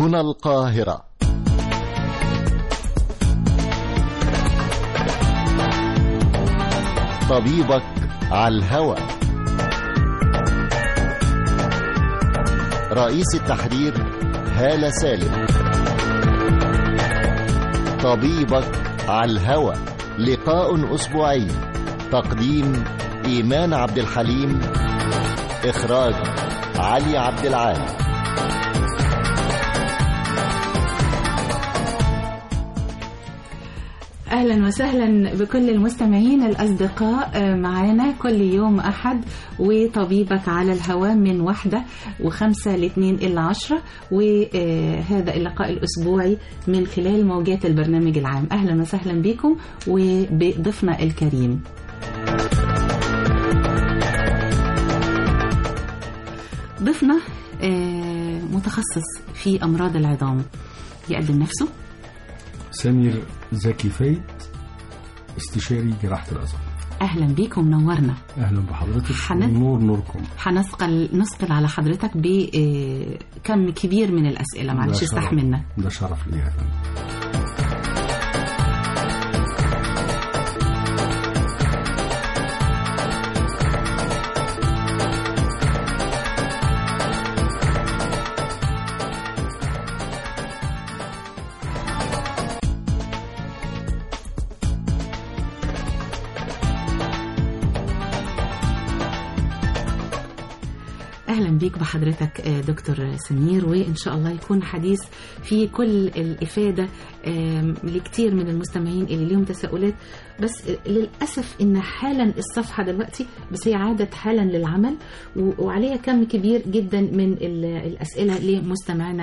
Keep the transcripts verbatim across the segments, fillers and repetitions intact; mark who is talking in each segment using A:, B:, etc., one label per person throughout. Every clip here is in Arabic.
A: هنا القاهرة. طبيبك على الهوى. رئيس التحرير هالة سالم. طبيبك على الهوى، لقاء أسبوعي. تقديم إيمان عبد الحليم، إخراج علي عبد العال.
B: أهلا وسهلا بكل المستمعين الأصدقاء. معانا كل يوم أحد وطبيبك على الهواء من واحدة وخمسة لاثنين إلى عشرة، وهذا اللقاء الأسبوعي من خلال موجات البرنامج العام. أهلا وسهلا بكم وبضيفنا الكريم. ضيفنا متخصص في أمراض العظام، يقدم نفسه.
C: سمير زكي فايد، استشاري جراحة العظام.
B: أهلا بيكم، نورنا.
C: أهلا بحضرتك.
B: حنث...
C: نور نوركم.
B: هنثقل نثقل على حضرتك بكم كبير من الأسئلة، معلش استحملنا.
C: ده شرف لي يا فندم.
B: أهلا بيك بحضرتك دكتور سمير، وإن شاء الله يكون حديث فيه كل الإفادة لكتير من المستمعين اللي لهم تساؤلات. بس للأسف إن حالا الصفحة دلوقتي بس هي عادت حالا للعمل، وعليها كم كبير جدا من الأسئلة لمستمعنا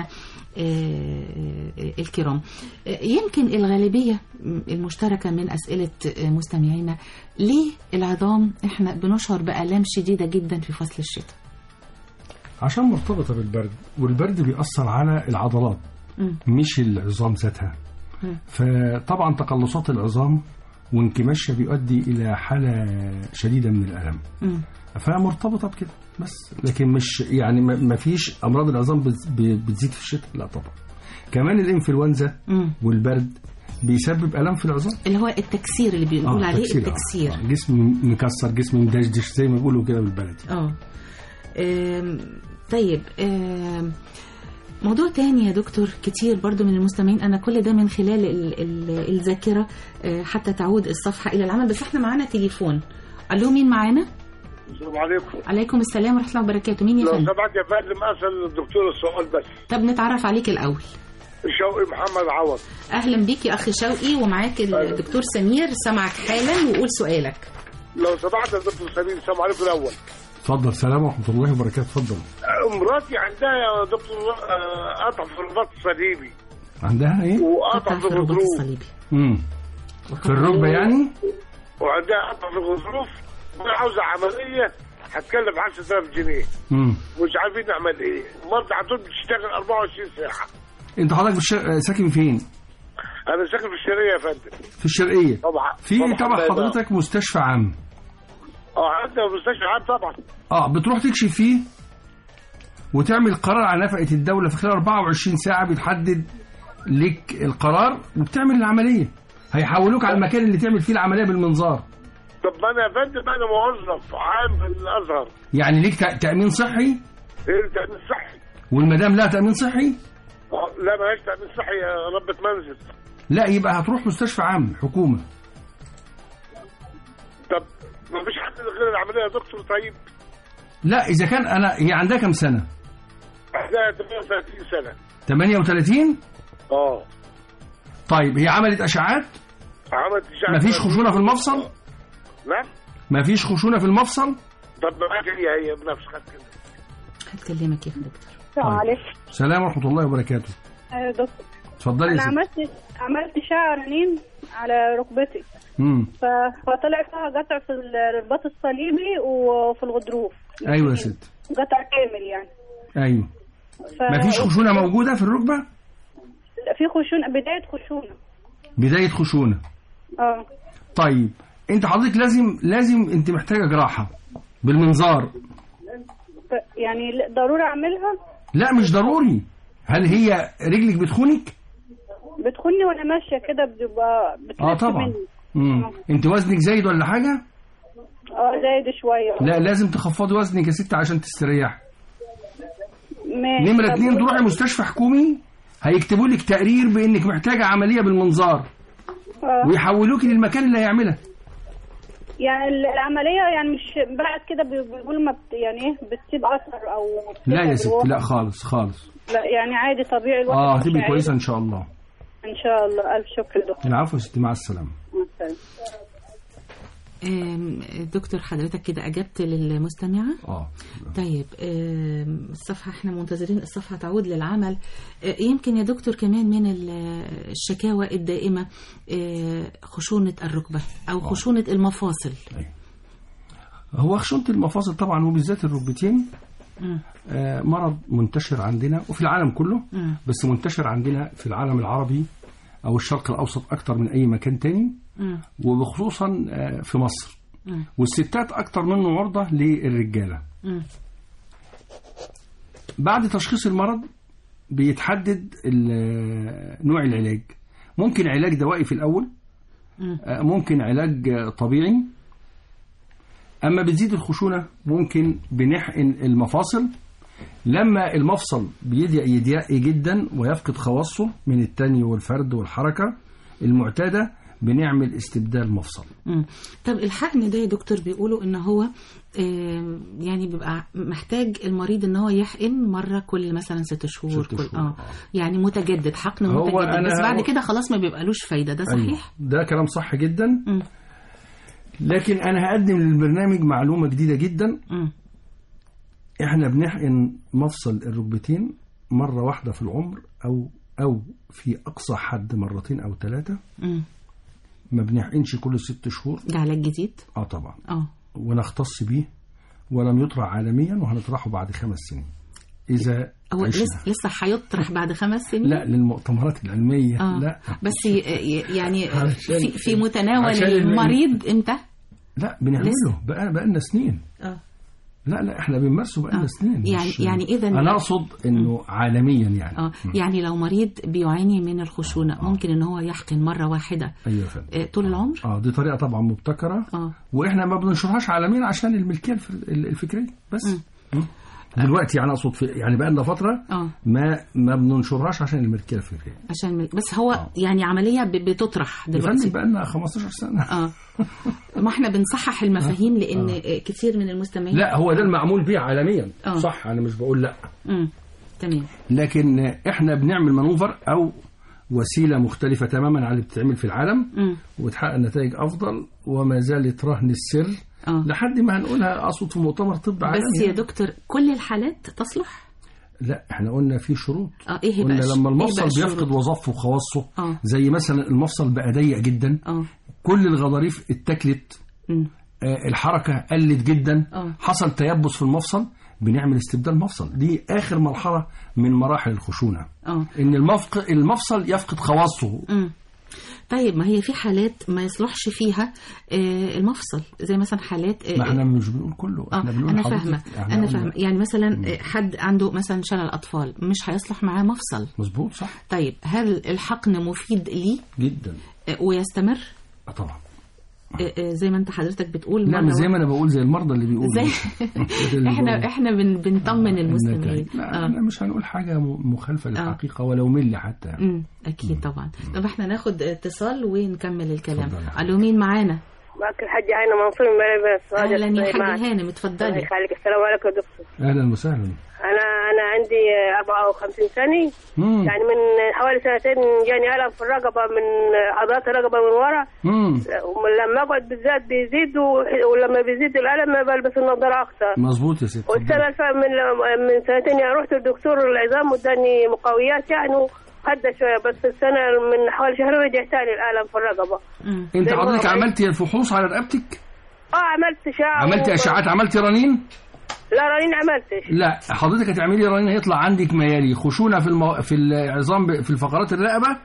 B: الكرام. يمكن الغالبية المشتركة من أسئلة مستمعينا، ليه العظام إحنا بنشعر بآلام شديدة جدا في فصل الشتاء؟
C: عشان مرتبطة بالبرد، والبرد بيأثر على العضلات م. مش العظام ذاتها. م. فطبعا تقلصات العظام وانكماشها بيؤدي إلى حالة شديدة من الألم، م. فمرتبطة بكده بس، لكن مش يعني ما فيش أمراض العظام بتزيد في الشتاء، لا طبعا. كمان الإنفلونزا والبرد بيسبب ألم في العظام، اللي
B: هو التكسير اللي بيقول آه عليه التكسير, التكسير.
C: آه. جسم مكسر، جسم مدشدش زي ما بيقولوا كده بالبلدي.
B: اه طيب، آم موضوع تاني يا دكتور، كتير برضو من المستمعين، أنا كل ده من خلال ال ال الذاكرة حتى تعود الصفحة إلى العمل. بس احنا معانا تليفون. ألو، مين معانا؟
D: السلام عليكم.
B: عليكم السلام ورحمة الله وبركاته. مين يا فندم؟
D: لو سمحت يا فندم أسأل الدكتور السؤال بس.
B: طب نتعرف عليك الأول.
D: شوقي محمد عوض.
B: أهلا بيك يا أخي شوقي، ومعاك الدكتور سمير سمعك حالا، وقول سؤالك.
D: لو سمحت يا دكتور سمير، السلام عليكم الأول.
C: اتفضل. سلام ورحمة الله وبركاته. اتفضل.
D: مراتي عندها يا دكتور قطع في الرباط الصليبي.
C: عندها ايه؟
D: وقطع في الغضروف الصليبي.
C: امم في الركبة يعني؟
D: وعندها قطع في الغضروف، وانا عاوزة عملية هتكلف عشرة آلاف جنيه.
C: امم
D: مش عارفين نعمل ايه. مرتي على طول بتشتغل أربعة وعشرين ساعة.
C: انت حضرتك بالش... ساكن فين؟
D: انا ساكن في الشرقية يا فندم.
C: في الشرقية.
D: طبعا.
C: في طبعا حضرتك مستشفى عام.
D: اه عندنا مستشفى عام طبعا.
C: اه بتروح تكشف فيه وتعمل قرار على نفقة الدولة في خلال أربعة وعشرين ساعة، بيتحدد لك القرار وبتعمل العملية. هيحولوك على المكان اللي تعمل فيه العملية بالمنظار.
D: طب ما انا يا فندم انا موظف عام في الازهر.
C: يعني ليك تأمين صحي؟
D: ايه تأمين صحي؟
C: والمدام لها تأمين صحي؟
D: اه لا مالهاش تأمين صحي يا ربة منزل.
C: لا يبقى هتروح مستشفى عام حكومة.
D: طب ما فيش حد غير العملية يا دكتور؟ طيب
C: لا إذا كان أنا، هي عندها كم سنة؟
D: عندها ثمانية وثلاثين سنة.
C: ثمانية وثلاثين؟
D: اه.
C: طيب هي عملت أشعات؟
D: عملت أشعات.
C: مفيش خشونة في المفصل؟
D: لا
C: مفيش خشونة في المفصل؟
D: طب معاك هي هي بنفسك كده.
B: هتكلمك يا دكتور.
E: السلام عليكم.
C: السلام ورحمة الله وبركاته.
E: ايوه دكتور.
C: اتفضلي.
E: انا عملت عملت شعر رنين على ركبتي.
C: امم
E: فطلع فيها قطع في الرباط الصليبي وفي الغضروف.
C: ايوه يا ست.
E: قطع كامل يعني.
C: ايوه.
E: ف...
C: مفيش خشونة موجودة في الركبة؟
E: لا في خشونة، بداية خشونة.
C: بداية خشونة.
E: اه.
C: طيب انت حضرتك لازم لازم انت محتاجة جراحة بالمنظار.
E: يعني ضروري اعملها؟
C: لا مش ضروري، هل هي رجلك بتخونك؟
E: بتخني وانا ماشيه كده بتبقى بتلف
C: اه طبعا. امم انت وزنك زايد ولا حاجه؟
E: اه زايد شويه.
C: لا لازم تخفضي وزنك يا ست عشان تستريح.
E: ماشي.
C: نمره اتنين تروحي مستشفى حكومي، هيكتبوا لك تقرير بانك محتاجه عمليه بالمنظار
E: اه
C: ويحولوكي للمكان اللي هيعملها.
E: يعني العمليه يعني مش بعد كده بيقولوا ما بت يعني ايه بتسيب اثر او
C: لا يا ست لا خالص خالص.
E: لا يعني عادي طبيعي الواحد.
C: اه هتبقي كويسه ان شاء الله.
E: ان شاء الله. الف شكر دكتور.
C: العفو يا ستي مع السلامه.
E: مع السلامه.
B: دكتور حضرتك كده أجبت للمستمعة؟
C: اه
B: طيب الصفحة احنا منتظرين الصفحة تعود للعمل. يمكن يا دكتور كمان من الشكاوى الدائمة خشونة الركبة أو خشونة المفاصل.
C: هو خشونة المفاصل طبعا وبالذات الركبتين آه مرض منتشر عندنا وفي العالم كله، بس منتشر عندنا في العالم العربي أو الشرق الأوسط أكتر من أي مكان تاني، وبخصوصا في مصر. مم. والستات أكتر منه عرضة للرجالة. مم. بعد تشخيص المرض بيتحدد نوع العلاج. ممكن علاج دوائي في الأول، مم. ممكن علاج طبيعي. أما بتزيد الخشونة ممكن بنحقن المفاصل. لما المفصل بيضيق يضيق جدا ويفقد خواصه من التاني والفرد والحركة المعتادة بنعمل استبدال مفصل.
B: مم. طب الحقن ده يا دكتور بيقولوا ان هو آه يعني بيبقى محتاج المريض ان هو يحقن مرة كل مثلا ست شهور, ست شهور. كل اه يعني متجدد، حقن متجدد، بس بعد كده خلاص ما بيبقالوش فايدة. ده صحيح؟
C: أيوه. ده كلام صح جدا.
B: مم.
C: لكن انا هقدم للبرنامج معلومة جديدة جدا. مم. احنا بنحقن مفصل الركبتين مرة واحدة في العمر او او في اقصى حد مرتين او ثلاثة. ما بنحقنش كل ست شهور.
B: ده علاج جديد؟
C: اه طبعا.
B: اه
C: ونختص بيه ولم يطرح عالميا وهنطرحه بعد خمس سنين. إذا
B: هو لسه لسه هيطرح بعد خمس سنين؟
C: لا للمؤتمرات العلمية.
B: آه.
C: لا
B: بس يعني في, في متناول المريض امتى؟
C: لا بنعمله بقى بقالنا سنين.
B: اه
C: لا لا احنا بنمارسه بقالنا آه. سنين.
B: يعني يعني اذا
C: انا اقصد انه م. عالميا يعني.
B: اه يعني لو مريض بيعاني من الخشونه آه. ممكن ان هو يحقن مره واحده.
C: ايوه فعلا.
B: آه طول العمر.
C: اه دي طريقه طبعا مبتكره.
B: اه
C: واحنا ما بننشرهاش عالميا عشان الملكيه الفكريه بس. م. م. دلوقتي يعني اقصد في يعني بقى لنا فتره
B: آه.
C: ما ما بننشرهاش عشان الملكيه الفكريه.
B: عشان بس هو آه. يعني عمليه بتطرح دلوقتي.
C: بقى لنا خمستاشر سنه.
B: اه ما احنا بنصحح المفاهيم آه. لان آه. كتير من المستمعين.
C: لا هو ده المعمول به عالميا. آه. صح انا مش بقول لا.
B: امم تمام.
C: لكن احنا بنعمل مانوفر او وسيله مختلفه تماما عن اللي بتتعمل في العالم م. وتحقق نتائج افضل وما زالت رهن السر. آه. لحد ما هنقولها اقصد في مؤتمر طب عالمي.
B: بس يا دكتور كل الحالات تصلح؟
C: لا احنا قلنا في شروط.
B: اه ايه
C: قلنا لما المفصل إيه بيفقد وظائفه وخواصه
B: آه.
C: زي مثلا المفصل بقى ضيق جدا.
B: آه.
C: كل الغضاريف اتكلت. آه الحركه قلت جدا.
B: آه.
C: حصل تيبس في المفصل بنعمل استبدال مفصل. دي اخر مرحله من مراحل الخشونه.
B: آه.
C: ان المفق... المفصل يفقد خواصه.
B: م. طيب ما هي في حالات ما يصلحش فيها آه المفصل زي مثلا حالات آه
C: ما احنا مش بنقول كله.
B: احنا بنقول انا فاهمه انا فاهمه يعني مثلا م. حد عنده مثلا شلل اطفال مش هيصلح معاه مفصل.
C: مظبوط صح.
B: طيب هل الحقن مفيد ليه
C: جدا
B: آه ويستمر؟
C: اه طبعا.
B: زي ما انت حضرتك بتقول.
C: لا زي ما انا بقول زي المرضى اللي بيقولوا
B: زي احنا احنا بن بنطمن المسلمين.
C: لا احنا مش هنقول حاجه مخالفه للحقيقه ولو ملي حتى.
B: امم اكيد مم. طبعا. طب احنا ناخد اتصال ونكمل الكلام. الو مين معانا؟
E: معك الحاجه هانم منصور من بلد.
B: اهلا يا حاجه هانم اتفضلي.
E: الله يخليك. السلام عليكم يا دكتور.
C: اهلا وسهلا.
E: انا انا عندي أربعة وخمسين سنه. مم. يعني من حوالي سنتين جاني الم في الرقبه من عضلات الرقبه من ورا. ولما اقعد بالذات بيزيد ولما بيزيد الالم بلبس النظاره اكثر.
C: مظبوط يا ستي.
E: والسنه من من سنتين يعني رحت للدكتور العظام واداني مقويات يعني هدى شويه، بس السنه من حوالي شهر رجع ثاني الالم في الرقبه.
C: انت حضرتك عملتي الفحوص على رقبتك؟
E: اه عملت اشعه.
C: عملتي اشعاعات؟ عملتي رنين؟
E: لا رنين عملتش.
C: لا حضرتك هتعملي رنين هيطلع عندك ما يلي خشونه في المو... في العظام في الفقرات الرقبه.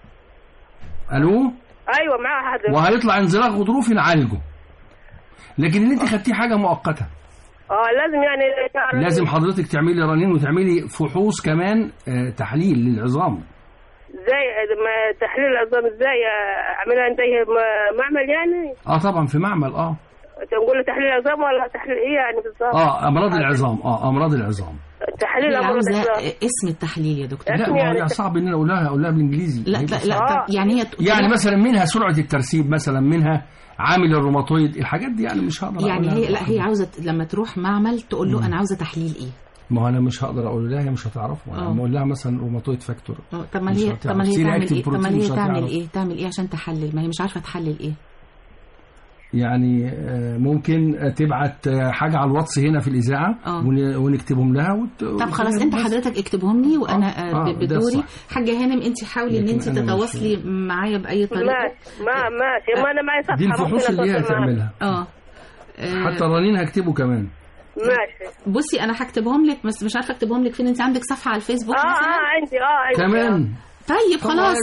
C: الو
E: ايوه معاها حضرتك.
C: وهيطلع انزلاق غضروفي نعالجه. لكن اللي انت خدتيه حاجه مؤقته.
E: اه لازم يعني تعرف.
C: لازم حضرتك تعملي رنين وتعملي فحوص كمان آه تحليل للعظام.
E: ازاي تحليل العظام ازاي اعملها عند معمل يعني؟
C: اه طبعا في معمل. اه
E: تقول له تحليل العظام ولا تحليل ايه يعني بالظبط؟
C: اه امراض العظام. اه امراض العظام.
E: تحليل امراض العظام.
B: اسم التحليل يا دكتور.
C: لا ما هو صعب ان انا اقولها اقولها بالانجليزي.
B: لا لا لا آه. يعني هي
C: يعني مثلا منها سرعه الترسيب، مثلا منها عامل الروماتويد، الحاجات دي يعني مش هقدر
B: يعني هي لا هي عاوزه لما تروح معمل تقول له انا عاوزه تحليل ايه.
C: ما هو انا مش هقدر اقول لها، هي مش هتعرفه. انا بقول لها مثلا روماتويد فاكتور.
B: طب ما هي طب ما هي تعمل ايه؟ طب ما هي تعمل ايه؟ تعمل ايه عشان تحلل؟ ما هي مش عارفه تحلل ايه.
C: يعني ممكن تبعت حاجه على الواتس هنا في الاذاعه أوه. ونكتبهم لها وت...
B: طب خلاص انت حضرتك اكتبهم لي وانا آه. آه. بدوري. حاجه هانم انت حاولي ان انت تتواصلي معايا باي طريقه.
E: ماشي ما ماشي ما انا معايا صفحه
C: دي الفحوص اللي هي هتعملها.
B: اه
C: حتى الرنين هكتبه كمان.
E: ماشي
B: بصي انا هكتبهم لك بس مش عارفه اكتبهم لك فين. انت عندك صفحه على الفيسبوك
E: اه اه عندي اه عندي
C: كمان.
B: طيب خلاص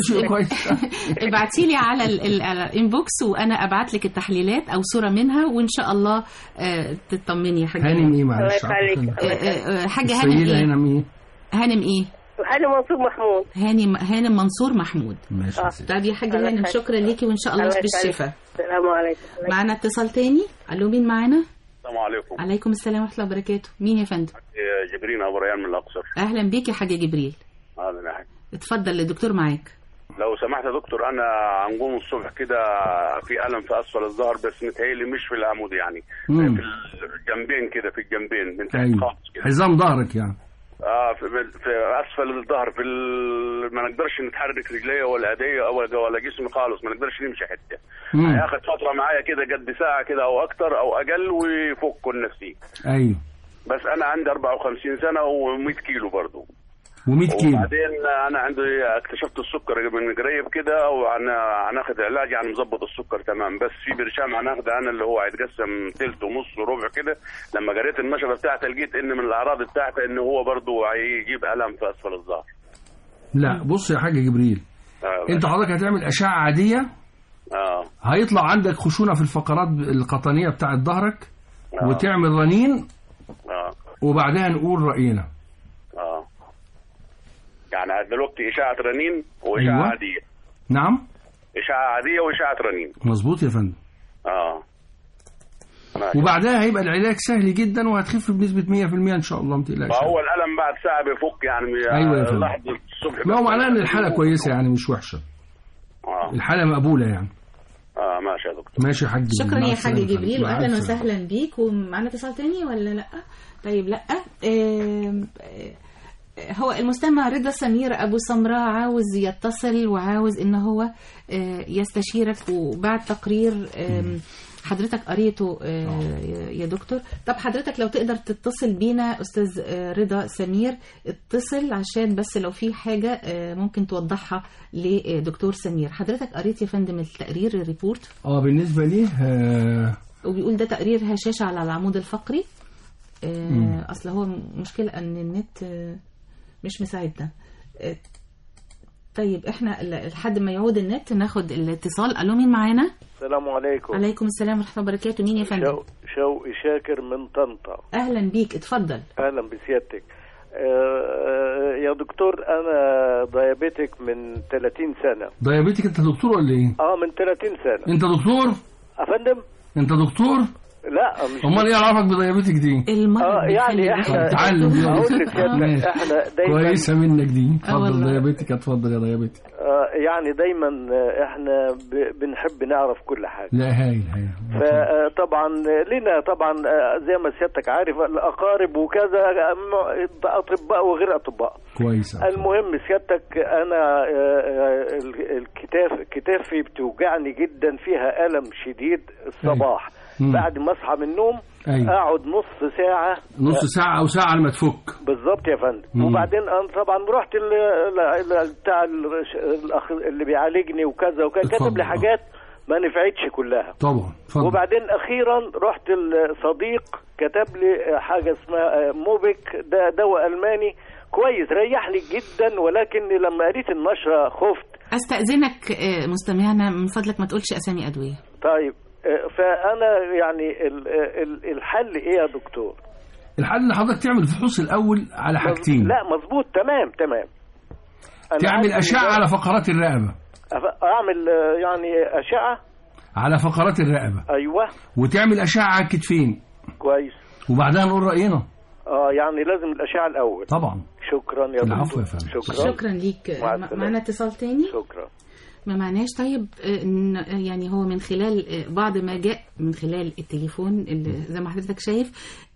B: ابعتي لي على الانبوكس وانا ابعت لك التحليلات او صوره منها وان شاء الله تطمني يا حاجه.
C: هانم ايه معلش؟
B: حاجه هانم ايه؟
C: هانم ايه؟
B: هانم ايه؟
E: هانم منصور محمود.
B: هانم هانم منصور محمود.
C: ماشي.
B: طيب يا حاجه هانم شكرا ليكي وان شاء الله بالشفاء.
E: السلام عليكم.
B: معنا اتصال تاني. الو مين معانا؟
F: السلام عليكم.
B: عليكم السلام ورحمه الله وبركاته. مين يا فندم؟
F: جبريل ابو ريان من الاقصر.
B: اهلا بيك يا حاج جبريل.
F: اهلا يا حاج.
B: اتفضل الدكتور معاك.
F: لو سمحت يا دكتور، انا هنقوم الصبح كده في الم في اسفل الظهر بس متهيألي مش في العمود يعني. مم. في الجنبين كده، في الجنبين من تحت
C: أيوه.
F: خالص كده.
C: حزام ظهرك يعني.
F: اه في, في اسفل الظهر في ال... ما نقدرش نتحرك رجليا ولا ايديا ولا ولا جسمي خالص، ما نقدرش نمشي حته. هياخد فتره معايا كده قد ساعه كده او اكتر او اقل ويفك النفسي.
C: ايوه.
F: بس انا عندي أربعة وخمسين سنه ومية كيلو برضه.
C: ومية كيلو.
F: وبعدين انا عندي اكتشفت السكر من قريب كده وانا هناخد علاج يعني مظبط السكر تمام، بس في برشام هناخده انا اللي هو هيتقسم ثلث ونص وربع كده. لما قريت النشره بتاعته لقيت ان من الاعراض بتاعته ان هو برضه هيجيب الم في اسفل الظهر.
C: لا بص يا حاج جبريل، آه انت حضرتك هتعمل اشعه عاديه.
F: اه
C: هيطلع عندك خشونه في الفقرات القطنيه بتاعه ظهرك. آه. وتعمل رنين.
F: اه
C: وبعدها نقول راينا.
F: اه يعني دلوقتي اشعه رنين واشعه أيوة. عاديه.
C: نعم
F: اشعه عاديه واشعه رنين.
C: مظبوط يا فندم.
F: اه
C: ماشي. وبعدها هيبقى العلاج سهل جدا وهتخف بنسبه مية في المية ان شاء الله، ما تقلقش.
F: فهو الالم بعد ساعه بيفك يعني.
C: ايوه يا فندم.
F: لحظه الصبح.
C: ما هو معناه ان الحاله كويسه يعني مش وحشه.
F: اه
C: الحاله مقبوله يعني.
F: اه ماشي يا دكتور.
C: ماشي يا حاج.
B: شكرا يا حاج جبريل واهلا وسهلا بيك. ومعنا اتصال تاني ولا لا؟ طيب لا. آه هو المستمع رضا سمير ابو سمراء عاوز يتصل وعاوز ان هو يستشيرك وبعد تقرير حضرتك قريته يا دكتور. طب حضرتك لو تقدر تتصل بينا استاذ رضا سمير اتصل عشان بس لو في حاجة ممكن توضحها لدكتور سمير. حضرتك قريت يا فندم التقرير الريبورت؟
C: اه بالنسبة ليه آه
B: وبيقول ده تقرير هشاشة على العمود الفقري. آه اصل هو مشكلة ان النت آه مش مساعدنا. آه طيب احنا لحد ما يعود النت ناخد الاتصال. الو مين معانا؟
G: السلام عليكم.
B: عليكم السلام ورحمة الله وبركاته. مين يا فندم؟
G: شو شوقي شاكر من طنطا.
B: اهلا بيك اتفضل.
G: اهلا بسيادتك. آه يا دكتور انا ديابيتك من ثلاثين سنة.
C: ديابيتك انت دكتور ولا ايه؟
G: اه من ثلاثين سنة.
C: انت دكتور؟
G: افندم؟
C: انت دكتور؟
G: لا مش.
C: امال ايه عرفك بديابيتك دي؟
G: اه يعني احنا
C: تعلم
G: اقول لك احنا دايما
C: كويسه منك دي. اتفضل ديابيتك اتفضل يا ديابيتك.
G: آه يعني دايما احنا بنحب نعرف كل حاجه.
C: لا هايل هايل.
G: فطبعا لنا طبعا زي ما سيادتك عارف الاقارب وكذا اطباء وغير اطباء.
C: كويس.
G: المهم سيادتك انا الكتاف كتافي بتوجعني جدا فيها الم شديد الصباح. أيوة. بعد ما اصحى من النوم أيوة. اقعد نص ساعه
C: نص ساعه او ساعه لما تفك.
G: بالظبط يا فندم. وبعدين انا طبعا رحت بتاع الاخ اللي بيعالجني وكذا وكذا كتب لي حاجات ما نفعتش كلها
C: طبعا. فضل.
G: وبعدين اخيرا رحت الصديق كتب لي حاجه اسمها موبيك، ده دواء الماني كويس ريحني جدا، ولكن لما قريت النشره خفت.
B: استاذنك مستمعنا من فضلك ما تقولش اسامي ادويه.
G: طيب فانا يعني الحل ايه يا دكتور؟
C: الحل ان حضرتك تعمل فحوص الاول على حاجتين.
G: لا مظبوط تمام تمام.
C: تعمل اشعه على فقرات الرقبه.
G: اعمل يعني اشعه
C: على فقرات الرقبه.
G: ايوه.
C: وتعمل اشعه على الكتفين.
G: كويس.
C: وبعدها نقول راينا.
G: اه يعني لازم الاشعه الاول.
C: طبعا.
G: شكرا يا دكتور.
C: العفو يا فندم.
B: شكرا, شكرا ليك. معنا اتصال تاني.
G: شكرا.
B: ما معناش. طيب يعني هو من خلال بعض ما جاء من خلال التليفون اللي زي ما حضرتك شايف،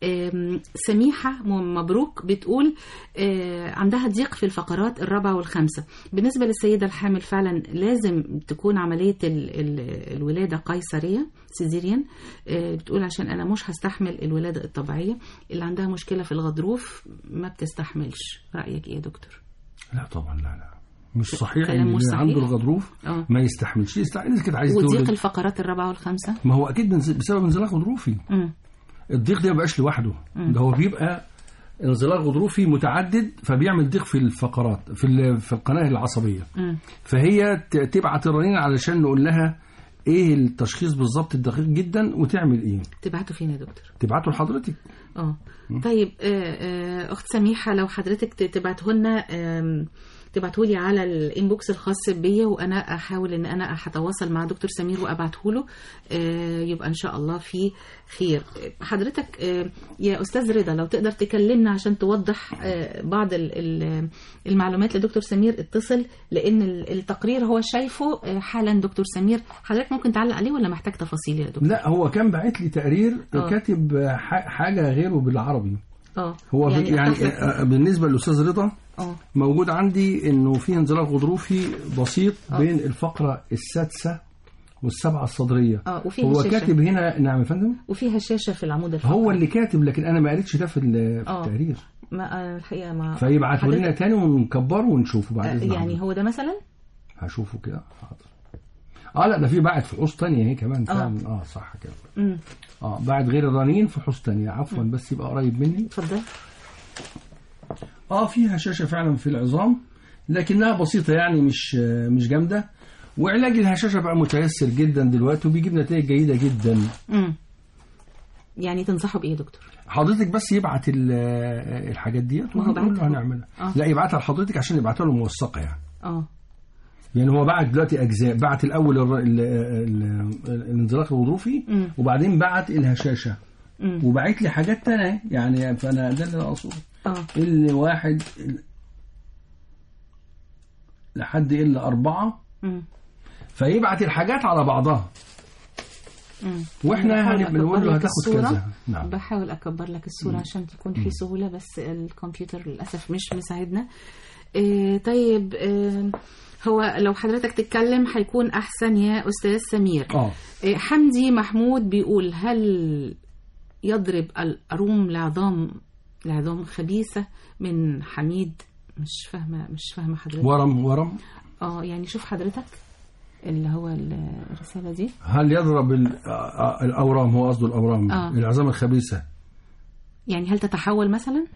B: سميحة مبروك بتقول عندها ضيق في الفقرات الرابعة والخامسة. بالنسبة للسيدة الحامل فعلا لازم تكون عملية الولادة قيصرية سيزيريان. بتقول عشان أنا مش هستحمل الولادة الطبيعية. اللي عندها مشكلة في الغضروف ما بتستحملش. رأيك إيه يا دكتور؟
C: لا طبعا لا لا مش صحيح ان اللي عنده الغضروف أوه. ما يستحملش. يستحمل كده عايز تقول
B: وضيق الفقرات الرابعه والخامسه.
C: ما هو اكيد بسبب انزلاق غضروفي. م. الضيق ده ما بيبقاش لوحده، ده هو بيبقى انزلاق غضروفي متعدد فبيعمل ضيق في الفقرات في في القناه العصبيه. م. فهي تبعت الرنين علشان نقول لها ايه التشخيص بالظبط الدقيق جدا وتعمل ايه.
B: تبعته فين يا دكتور؟
C: تبعته لحضرتك.
B: اه طيب اخت سميحه لو حضرتك تبعته لنا تبعته لي على الانبوكس الخاص بيا وانا احاول ان انا هتواصل مع دكتور سمير وابعته له. يبقى ان شاء الله في خير. حضرتك يا استاذ رضا لو تقدر تكلمنا عشان توضح بعض المعلومات لدكتور سمير اتصل، لان التقرير هو شايفه حالا دكتور سمير. حضرتك ممكن تعلق عليه ولا محتاج تفاصيل يا دكتور؟
C: لا هو كان باعت لي تقرير أوه. كاتب حاجه غيره بالعربي. اه هو يعني, يعني بالنسبه للاستاذ رضا أوه. موجود عندي انه في انزلاق غضروفي بسيط أوه. بين الفقره السادسه والسبعه الصدريه. اه وفي هو هشاشة. كاتب هنا. نعم يا فندم.
B: وفي هشاشه في العمود الفقري.
C: هو اللي كاتب لكن انا ما قريتش ده في, في التقرير.
B: ما الحقيقه ما
C: فيبعته لنا تاني ونكبره ونشوفه بعد اذن.
B: يعني هو ده مثلا
C: هشوفه كده حاضر. اه لا ده في بعد فحوص تانية هي كمان فعلا. اه صح كده. امم اه بعد غير الرنين فحوص تانية. عفوا مم. بس يبقى قريب مني.
B: اتفضل.
C: اه في هشاشة فعلا في العظام لكنها بسيطة يعني مش مش جامدة. وعلاج الهشاشة بقى متيسر جدا دلوقتي وبيجيب نتائج جيدة جدا.
B: امم يعني تنصحه بايه يا دكتور؟
C: حضرتك بس يبعت الحاجات ديت ونقول له هنعملها. آه. لا يبعتها لحضرتك عشان يبعتها له موثقة يعني. اه يعني هو بعت دلوقتي اجزاء. بعت الاول الانزلاق الغضروفي وبعدين بعت الهشاشه وبعت لي حاجات تانية يعني. فانا ده اللي انا اقصده. اه اللي واحد لحد الا اربعه مم. فيبعت الحاجات على بعضها. مم. واحنا بنقول له هتاخد كذا.
B: نعم. بحاول اكبر لك الصوره مم. عشان تكون في سهوله بس الكمبيوتر للاسف مش مساعدنا. إيه طيب إيه هو لو حضرتك تتكلم هيكون أحسن يا أستاذ سمير.
C: آه.
B: حمدي محمود بيقول هل يضرب الأروم لعظام لعظام خبيثة من حميد؟ مش فاهمة مش فاهمة حضرتك.
C: ورم ورم
B: اه يعني شوف حضرتك اللي هو الرسالة دي.
C: هل يضرب الأورام؟ هو قصده الأورام. آه. العظام الخبيثة
B: يعني هل تتحول مثلا؟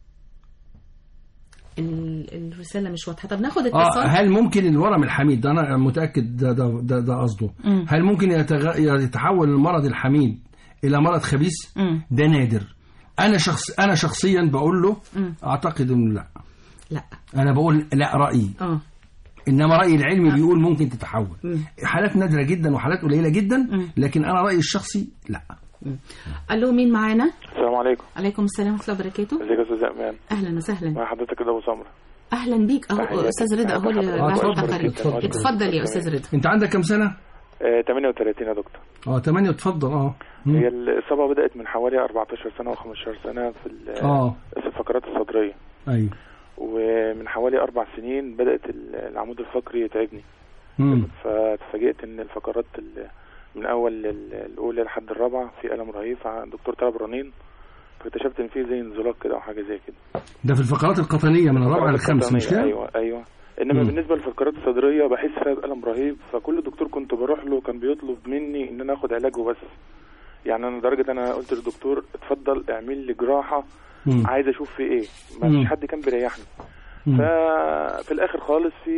B: الرسالة مش واضحة. طب ناخد اتصال.
C: آه هل ممكن الورم الحميد ده أنا متأكد ده ده ده, ده قصده. هل ممكن يتغ... يتحول المرض الحميد إلى مرض خبيث؟ مم. ده نادر. أنا شخص أنا شخصيا بقول له مم. أعتقد إنه لا.
B: لا
C: أنا بقول لا رأيي. آه. إنما رأيي العلمي آه. بيقول ممكن تتحول. مم. حالات نادرة جدا وحالات قليلة جدا. مم. لكن أنا رأيي الشخصي لا.
B: الو مين معانا؟
H: السلام عليكم.
B: عليكم السلام ورحمه الله وبركاته.
H: ازيك يا استاذ امان؟
B: اهلا وسهلا.
H: مع حضرتك كده ابو سمره.
B: اهلا بيك اهو استاذ رضا اهو اللي اتفضل يا استاذ رضا.
C: انت عندك كام سنه؟
H: آه ثمانية وثلاثين يا دكتور.
C: اه ثمانية اتفضل. اه
H: هي الاصابه بدات من حوالي أربعتاشر سنه وخمستاشر سنه في اه في الفقرات الصدريه.
C: ايوه.
H: ومن حوالي اربع سنين بدات العمود الفقري يتعبني. امم فاتفاجئت ان الفقرات من اول الاولى لحد الرابعه في الم رهيب. الدكتور طلب رنين فاكتشفت ان في زي انزلاق كده او حاجه زي كده.
C: ده في الفقرات القطنيه من الرابعه للخامسه مش كده؟
H: ايوه ايوه. انما مم. بالنسبه للفقرات الصدريه بحس فيها بالم رهيب. فكل دكتور كنت بروح له كان بيطلب مني ان انا اخد علاج وبس. يعني انا لدرجه انا قلت للدكتور اتفضل اعمل لي جراحه مم. عايز اشوف في ايه. ما فيش حد كان بيريحني. ففي الاخر خالص في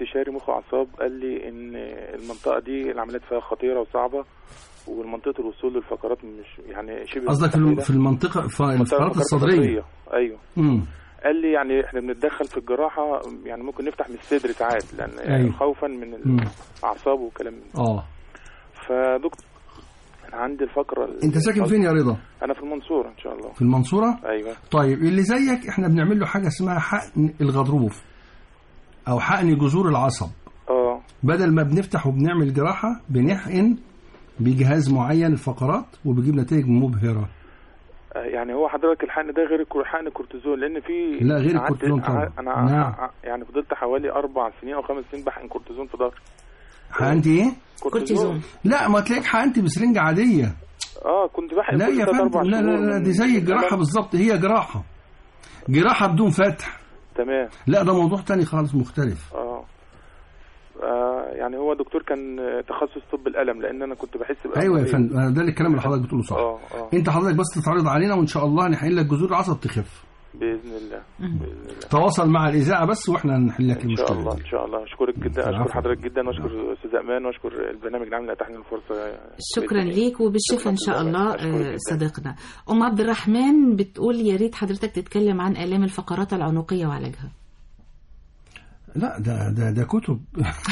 H: استشاري مخ واعصاب قال لي ان المنطقه دي العمليات فيها خطيره وصعبه، والمنطقه الوصول للفقرات مش يعني شبه.
C: قصدك في المنطقه في الفقرات الصدريه؟
H: ايوه.
C: امم
H: قال لي يعني احنا بنتدخل في الجراحه، يعني ممكن نفتح من الصدر ساعات لان أيوه. خوفا من الاعصاب وكلام من
C: اه
H: فدكتور انا عندي الفقره.
C: انت ساكن فين يا رضا؟
H: انا في المنصوره ان شاء الله.
C: في المنصوره؟
H: ايوه.
C: طيب اللي زيك احنا بنعمل له حاجه اسمها حقن الغضروف او حقن جذور العصب.
H: اه
C: بدل ما بنفتح وبنعمل جراحه بنحقن بجهاز معين الفقرات وبيجيب نتائج مبهره.
H: يعني هو حضرتك الحقن ده غير حقن الكورتيزون؟ لان في
C: لا غير الكورتيزون طبعا.
H: انا نعم. يعني فضلت حوالي اربع سنين او خمس سنين بحقن كورتيزون في ظهري.
C: حقنت ايه؟
B: كورتيزون.
C: لا ما تلاقيك حقنت بسرنجه عاديه.
H: اه كنت بحقن
C: لا يا فندم لا لا لا دي زي الجراحه بالظبط، هي جراحه جراحه بدون فتح.
H: تمام.
C: لا ده موضوع تاني خالص مختلف.
H: اه يعني هو دكتور كان تخصص طب الألم، لأن أنا كنت بحس بألم.
C: أيوة يا فندم ده الكلام اللي حضرتك بتقوله صح.
H: اه اه
C: أنت حضرتك بس تتعرض علينا وإن شاء الله نحل لك جذور العصب تخف
H: بإذن الله. بإذن الله.
C: تواصل مع الإذاعة بس وإحنا نحل لك المشكلة.
H: إن شاء الله إن شاء الله. أشكرك جدا، أشكر حضرتك جدا، وأشكر أستاذ أمان، وأشكر البرنامج العام اللي أتاح لنا الفرصة.
B: شكرا ليك وبالشفاء إن شاء الله. صديقنا أم عبد الرحمن بتقول يا ريت حضرتك تتكلم عن آلام الفقرات العنقية وعلاجها.
C: لا ده ده ده كتب.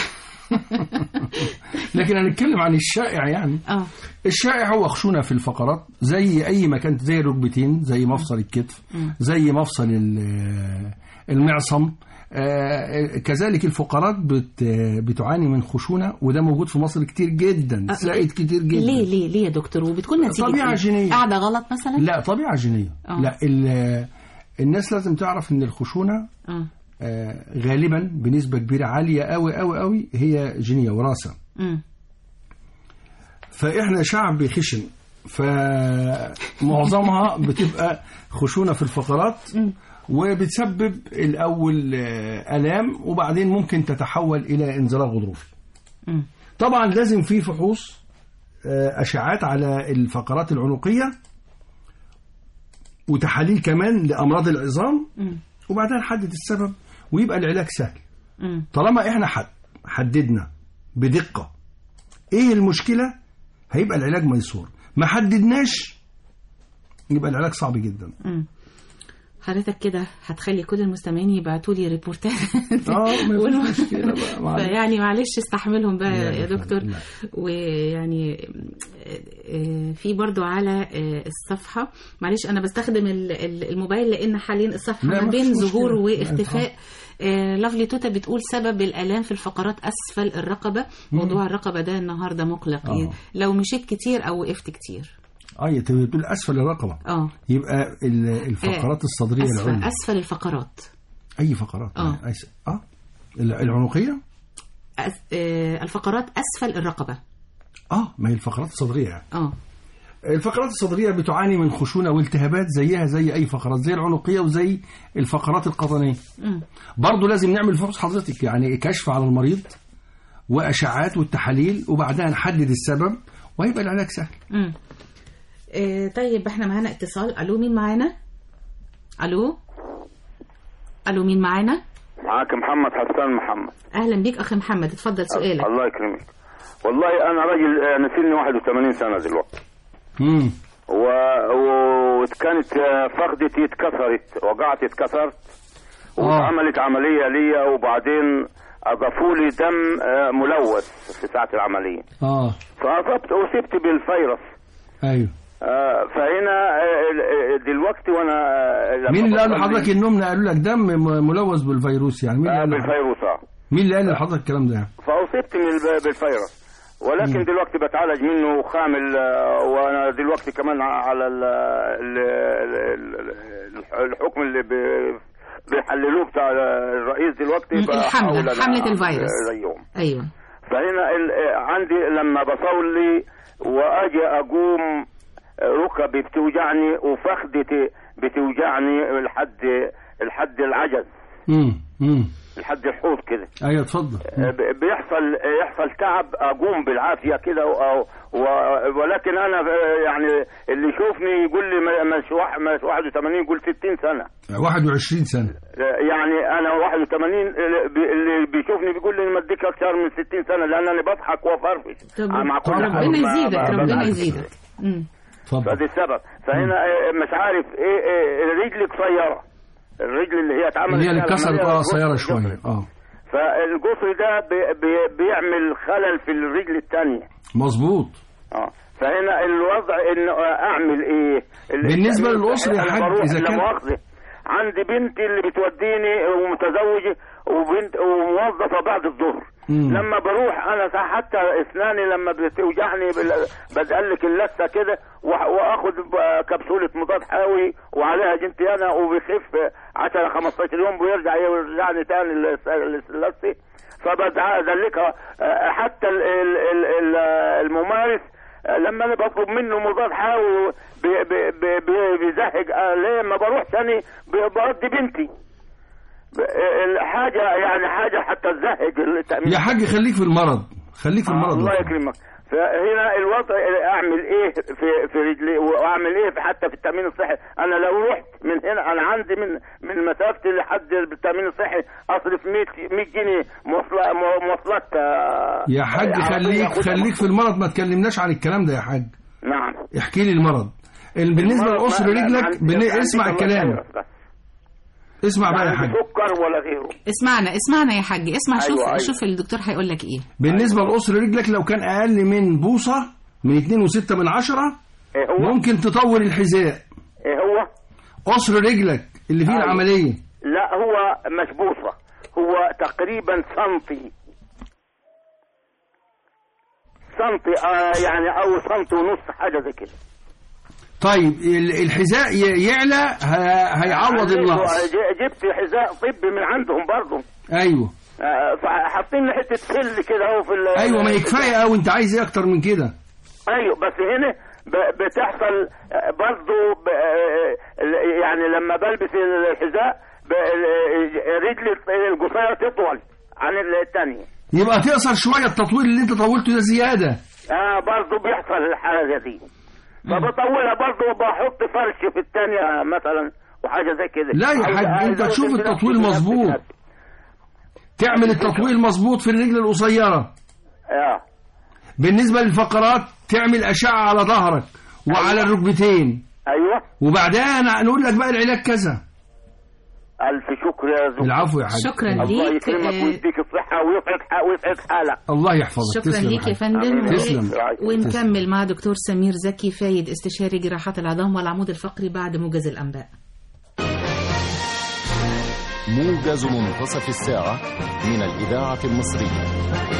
C: لكن هنتكلم عن الشائع يعني.
B: اه
C: الشائع هو خشونة في الفقرات زي أي مكان، زي الركبتين، زي مفصل الكتف، زي مفصل المعصم. آه كذلك الفقرات بت بتعاني من خشونة، وده موجود في مصر كتير جدا، سائد كتير جدا.
B: ليه ليه ليه يا دكتور؟ وبتكون نتيجة
C: طبيعة جينية.
B: قاعدة غلط مثلا؟
C: لا طبيعة جينية. أوه. لا الناس لازم تعرف ان الخشونة أوه. آه غالبا بنسبة كبيرة عالية قوي قوي قوي هي جينية وراثة. فإحنا شعب خشن، فمعظمها بتبقى خشونة في الفقرات وبتسبب الأول آلام وبعدين ممكن تتحول إلى انزلاق غضروفي. طبعا لازم في فحوص أشعات على الفقرات العنقية وتحاليل كمان لأمراض العظام، وبعدها نحدد السبب ويبقى العلاج سهل. طالما احنا حد حددنا بدقة ايه المشكلة هيبقى العلاج ميسور، ما حددناش يبقى العلاج صعب جدا.
B: حضرتك كده هتخلي كل المستمعين يبعتوا لي ريبورتات.
C: اه ما فيش مشكله بقى،
B: فيعني معلش استحملهم بقى يا دكتور. ويعني في برضو على الصفحه، معلش انا بستخدم الموبايل لان حاليا الصفحه ما بين ظهور واختفاء. لافلي توتا بتقول سبب الآلام في الفقرات أسفل الرقبة. موضوع الرقبة ده النهاردة مقلق. آه. لو مشيت كتير أو وقفت كتير.
C: اه تقول اسفل الرقبه. اه يبقى الفقرات الصدريه
B: أسفل
C: العليا.
B: اسفل الفقرات.
C: اي فقرات؟ اه أس... اه العنقيه.
B: أس... آه الفقرات اسفل الرقبه.
C: اه ما هي الفقرات الصدريه يعني.
B: اه
C: الفقرات الصدريه بتعاني من خشونه والتهابات زيها زي اي فقرات، زي العنقيه وزي الفقرات القطنيه. برضه لازم نعمل فحوص حضرتك، يعني كشف على المريض واشعات والتحاليل وبعدها نحدد السبب وهيبقى العلاج سهل.
B: امم آه طيب احنا معانا اتصال. الو مين معانا؟ الو الو مين معانا؟
F: معاك محمد حسان محمد.
B: اهلا بيك اخي محمد، اتفضل سؤالك.
F: الله يكرمك. والله انا راجل انا سني واحد وثمانين سنه دلوقتي.
C: امم
F: و... وكانت فخدتي اتكسرت، وقعت اتكسرت وعملت عمليه ليا، وبعدين اضافوا لي دم ملوث في ساعه العمليه.
C: اه
F: فاصبت اصبت بالفيروس.
C: ايوه.
F: آه فهنا دلوقتي وانا
C: مين اللي قال لحضرتك انهم قالوا لك دم ملوث بالفيروس؟ يعني مين اللي قال
F: بالفيروس؟ اه
C: مين اللي قال لحضرتك الكلام ده؟
F: فاصبت من بالفيروس، ولكن م. دلوقتي بتعالج منه خامل، وانا دلوقتي كمان على ال ال ال الحكم اللي بيحللوه بتاع الرئيس دلوقتي،
B: الحمله حمله الفيروس
F: زيهم.
B: ايوه.
F: فهنا عندي لما بصلي واجي اقوم ركبي بتوجعني وفخدتي بتوجعني لحد لحد العجز.
C: امم امم
I: لحد الحوض كده.
C: ايوه اتفضل.
I: بيحصل يحصل تعب، اقوم بالعافيه كده، ولكن انا يعني اللي يشوفني يقول لي مش مش واحد وثمانين، يقول ستين سنه.
C: واحد وعشرين سنه.
I: يعني انا واحد وثمانين، اللي بيشوفني بيقول لي ما اديك اكثر من ستين سنه، لان انا بضحك وافرفش مع كل حاجه.
B: ربنا يزيدك، ربنا يزيدك.
I: فدي السبب. فهنا مش عارف ايه, إيه رجلي قصيره، الرجل اللي هي اتعملت
C: اللي هي اللي اتكسرت اه قصيره شويه اه
I: فالجسر ده بي بي بيعمل خلل في الرجل الثانيه.
C: مظبوط.
I: اه فهنا الوضع انه اعمل ايه
C: بالنسبه للاسره يا حاج؟ اذا كان
I: عندي بنتي اللي بتوديني ومتزوجه وبنت وموظفه بعد الظهر، لما بروح انا حتى اسناني لما بتوجعني بدقلك اللثه كده واخد كبسوله مضاد حيوي وعليها جنتيانا وبيخف عشرة خمستاشر يوم ويرجع يرجعني تاني اللثه، فبدلكها. حتى الممارس لما انا بطلب منه مضاد حيوي بيزهق، ليه ما بروح تاني بودي بنتي الحاجه، يعني حاجه حتى تزهق التامين.
C: يا حاج خليك في المرض، خليك في المرض.
I: الله يكرمك. فهنا الوضع اعمل ايه في في رجلي، واعمل ايه حتى في التامين الصحي. انا لو رحت من هنا، انا عندي من من مسافتي لحد التامين الصحي اصرف مية جنيه مواصلات مواصلات.
C: يا حاج خليك خليك في المرض، ما تكلمناش عن الكلام ده يا حاج.
I: نعم.
C: احكي لي المرض. بالنسبه لقصر رجلك بن... اسمع الكلام، اسمع بقى يا حاج.
I: سكر ولا غيره.
B: اسمعنا اسمعنا يا حاج، اسمع. شوف
I: أيوة أيوة.
B: شوف الدكتور هيقول لك ايه.
C: بالنسبه لقصر رجلك لو كان اقل من بوصه، من اتنين وستة من عشرة،
I: إيه هو؟
C: ممكن تطور الحذاء.
I: ايه هو؟
C: قصر رجلك اللي فيه أيوة. العمليه.
I: لا هو مش بوصه، هو تقريبا سنتي سنتي آه يعني او سنتي ونص، حاجه زي كده.
C: طيب الحذاء يعلى هيعوض النقص.
I: جبت حذاء طبي من عندهم برضه.
C: ايوه.
I: حاطين لي حته سل كده اهو في ال
C: ايوه، ما يكفايه قوي، انت عايز ايه اكتر من كده؟
I: ايوه بس هنا بتحصل برضه يعني لما بلبس الحذاء رجلي القصيره تطول عن الثانيه.
C: يبقى تقصر شويه، التطويل اللي انت طولته ده زياده.
I: اه برضه بيحصل الحاجه دي، فبطولها برضه وبحط فرش في الثانيه مثلا وحاجه زي كده.
C: لا يا حاج، انت تشوف التطويل مظبوط، تعمل التطويل مظبوط في الرجل القصيره.
I: اه
C: بالنسبه للفقرات تعمل اشعه على ظهرك وعلى أيوة. الركبتين.
I: ايوه.
C: وبعدها نقول لك بقى العلاج كذا.
I: ألف شكر يا زوج.
C: العفو يا حاج.
B: شكرا ليك.
I: الله يكرمك ويديك الصحة ويسعد ويسعد حالك.
C: الله يحفظك.
B: شكرا ليك يا فندم.
C: تسلم.
B: ونكمل مع دكتور سمير زكي فايد، استشاري جراحات العظام والعمود الفقري، بعد موجز الأنباء.
A: موجز منتصف الساعة من الإذاعة المصرية.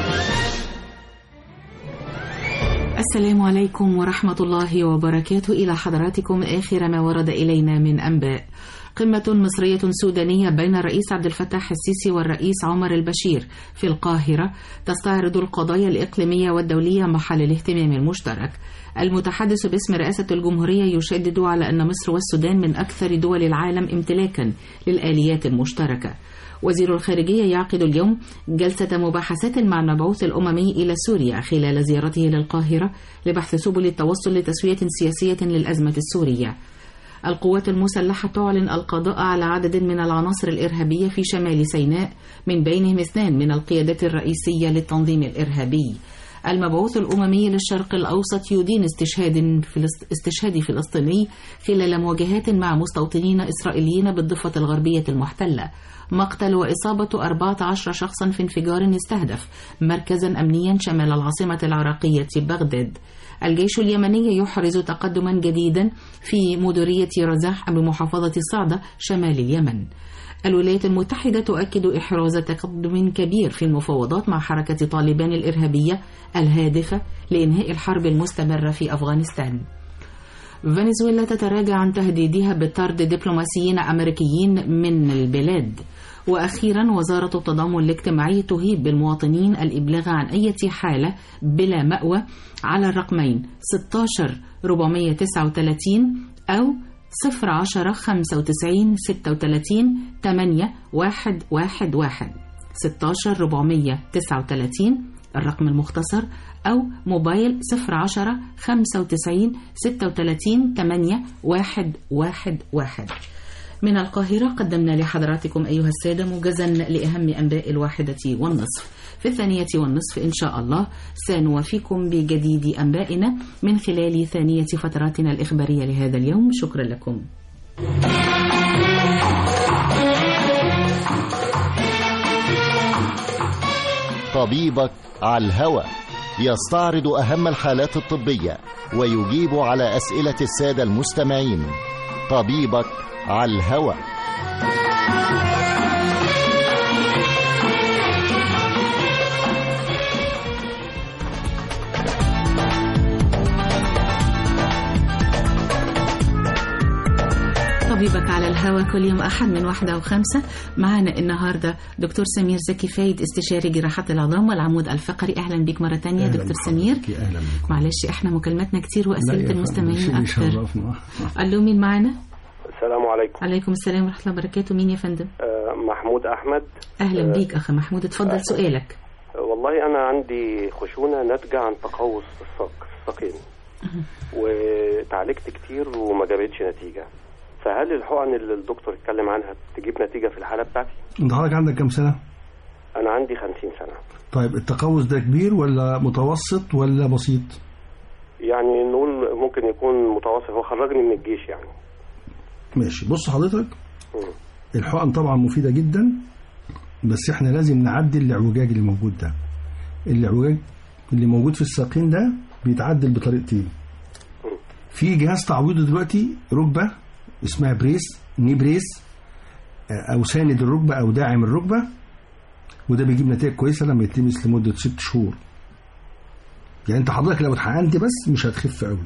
B: السلام عليكم ورحمة الله وبركاته. إلى حضراتكم آخر ما ورد إلينا من أنباء. قمة مصرية سودانية بين الرئيس عبد الفتاح السيسي والرئيس عمر البشير في القاهرة تستعرض القضايا الإقليمية والدولية محل الاهتمام المشترك. المتحدث باسم رئاسة الجمهورية يشدد على أن مصر والسودان من أكثر دول العالم امتلاكا للآليات المشتركة. وزير الخارجية يعقد اليوم جلسة مباحثات مع المبعوث الأممي إلى سوريا خلال زيارته للقاهرة لبحث سبل التوصل لتسوية سياسية للأزمة السورية. القوات المسلحة تعلن القضاء على عدد من العناصر الإرهابية في شمال سيناء، من بينهم اثنان من القيادات الرئيسية للتنظيم الإرهابي. المبعوث الأممي للشرق الأوسط يدين استشهاد استشهاد فلسطيني خلال مواجهات مع مستوطنين إسرائيليين بالضفة الغربية المحتلة. مقتل وإصابة أربعة عشر شخصا في انفجار استهدف مركزا أمنيا شمال العاصمة العراقية بغداد. الجيش اليمني يحرز تقدما جديدا في مديرية رزاح بمحافظة صعدة شمال اليمن. الولايات المتحدة تؤكد إحراز تقدم كبير في المفاوضات مع حركة طالبان الإرهابية الهادفة لإنهاء الحرب المستمرة في أفغانستان. فنزويلا تتراجع عن تهديدها بطرد دبلوماسيين أمريكيين من البلاد. وأخيرا وزارة التضامن الاجتماعي تهيب بالمواطنين الإبلاغ عن أي حالة بلا مأوى على الرقمين ستة عشر أربعمائة وتسعة وثلاثين أو صفر عشرة خمسة وتسعين ستة وثلاثين ثمانية واحد واحد واحد. ستة عشر أربعمية وتسعة وثلاثين الرقم المختصر، أو موبايل صفر عشرة خمسة وتسعين ستة وثلاثين ثمانية واحد واحد واحد. من القاهرة قدمنا لحضراتكم أيها السادة موجزا لأهم أنباء الواحدة والنصف. في الثانية والنصف إن شاء الله سنوافيكم بجديد أنبائنا من خلال ثانية فتراتنا الإخبارية لهذا اليوم. شكرا لكم.
A: طبيبك على الهوى يستعرض أهم الحالات الطبية ويجيب على أسئلة السادة المستمعين. طبيبك على الهوى.
B: طبيبك على الهوى كل يوم أحد من واحدة وخمسة. معنا النهاردة دكتور سمير زكي فايد، استشاري جراحات العظام والعمود الفقري. أهلا بك مرة تانية دكتور سمير.
C: أهلا بك.
B: معلش احنا مكالماتنا كتير وأسئلة المستمعين أكثر. ألو مين معنا؟
J: السلام عليكم.
B: عليكم السلام ورحمة الله وبركاته. مين يا فندم؟
J: آه محمود أحمد.
B: أهلا آه بيك أخي محمود، اتفضل آه سؤالك.
J: والله أنا عندي خشونة ناتجة عن تقوس الساق الساقين وتعالجت كتير وما جابتش نتيجة، فهل الحقن اللي الدكتور اتكلم عنها تجيب نتيجة في الحالة بتاعتي؟
C: انت حضرتك عندك كام سنة؟
J: أنا عندي خمسين سنة.
C: طيب التقوس ده كبير ولا متوسط ولا بسيط؟
J: يعني نقول ممكن يكون متوسط، هو خرجني من الجيش يعني.
C: ماشي. بص حضرتك، الحقن طبعا مفيدة جدا، بس احنا لازم نعدل الاعوجاج اللي موجود ده. الاعوجاج اللي موجود في الساقين ده بيتعدل بطريقتين. في جهاز تعويضه دلوقتي ركبة اسمها بريس، ني بريس، او ساند الركبة او داعم الركبة، وده بيجيب نتائج كويسة لما يتلبس لمدة ست شهور. يعني انت حضرتك لو اتحقنت بس مش هتخف قوي،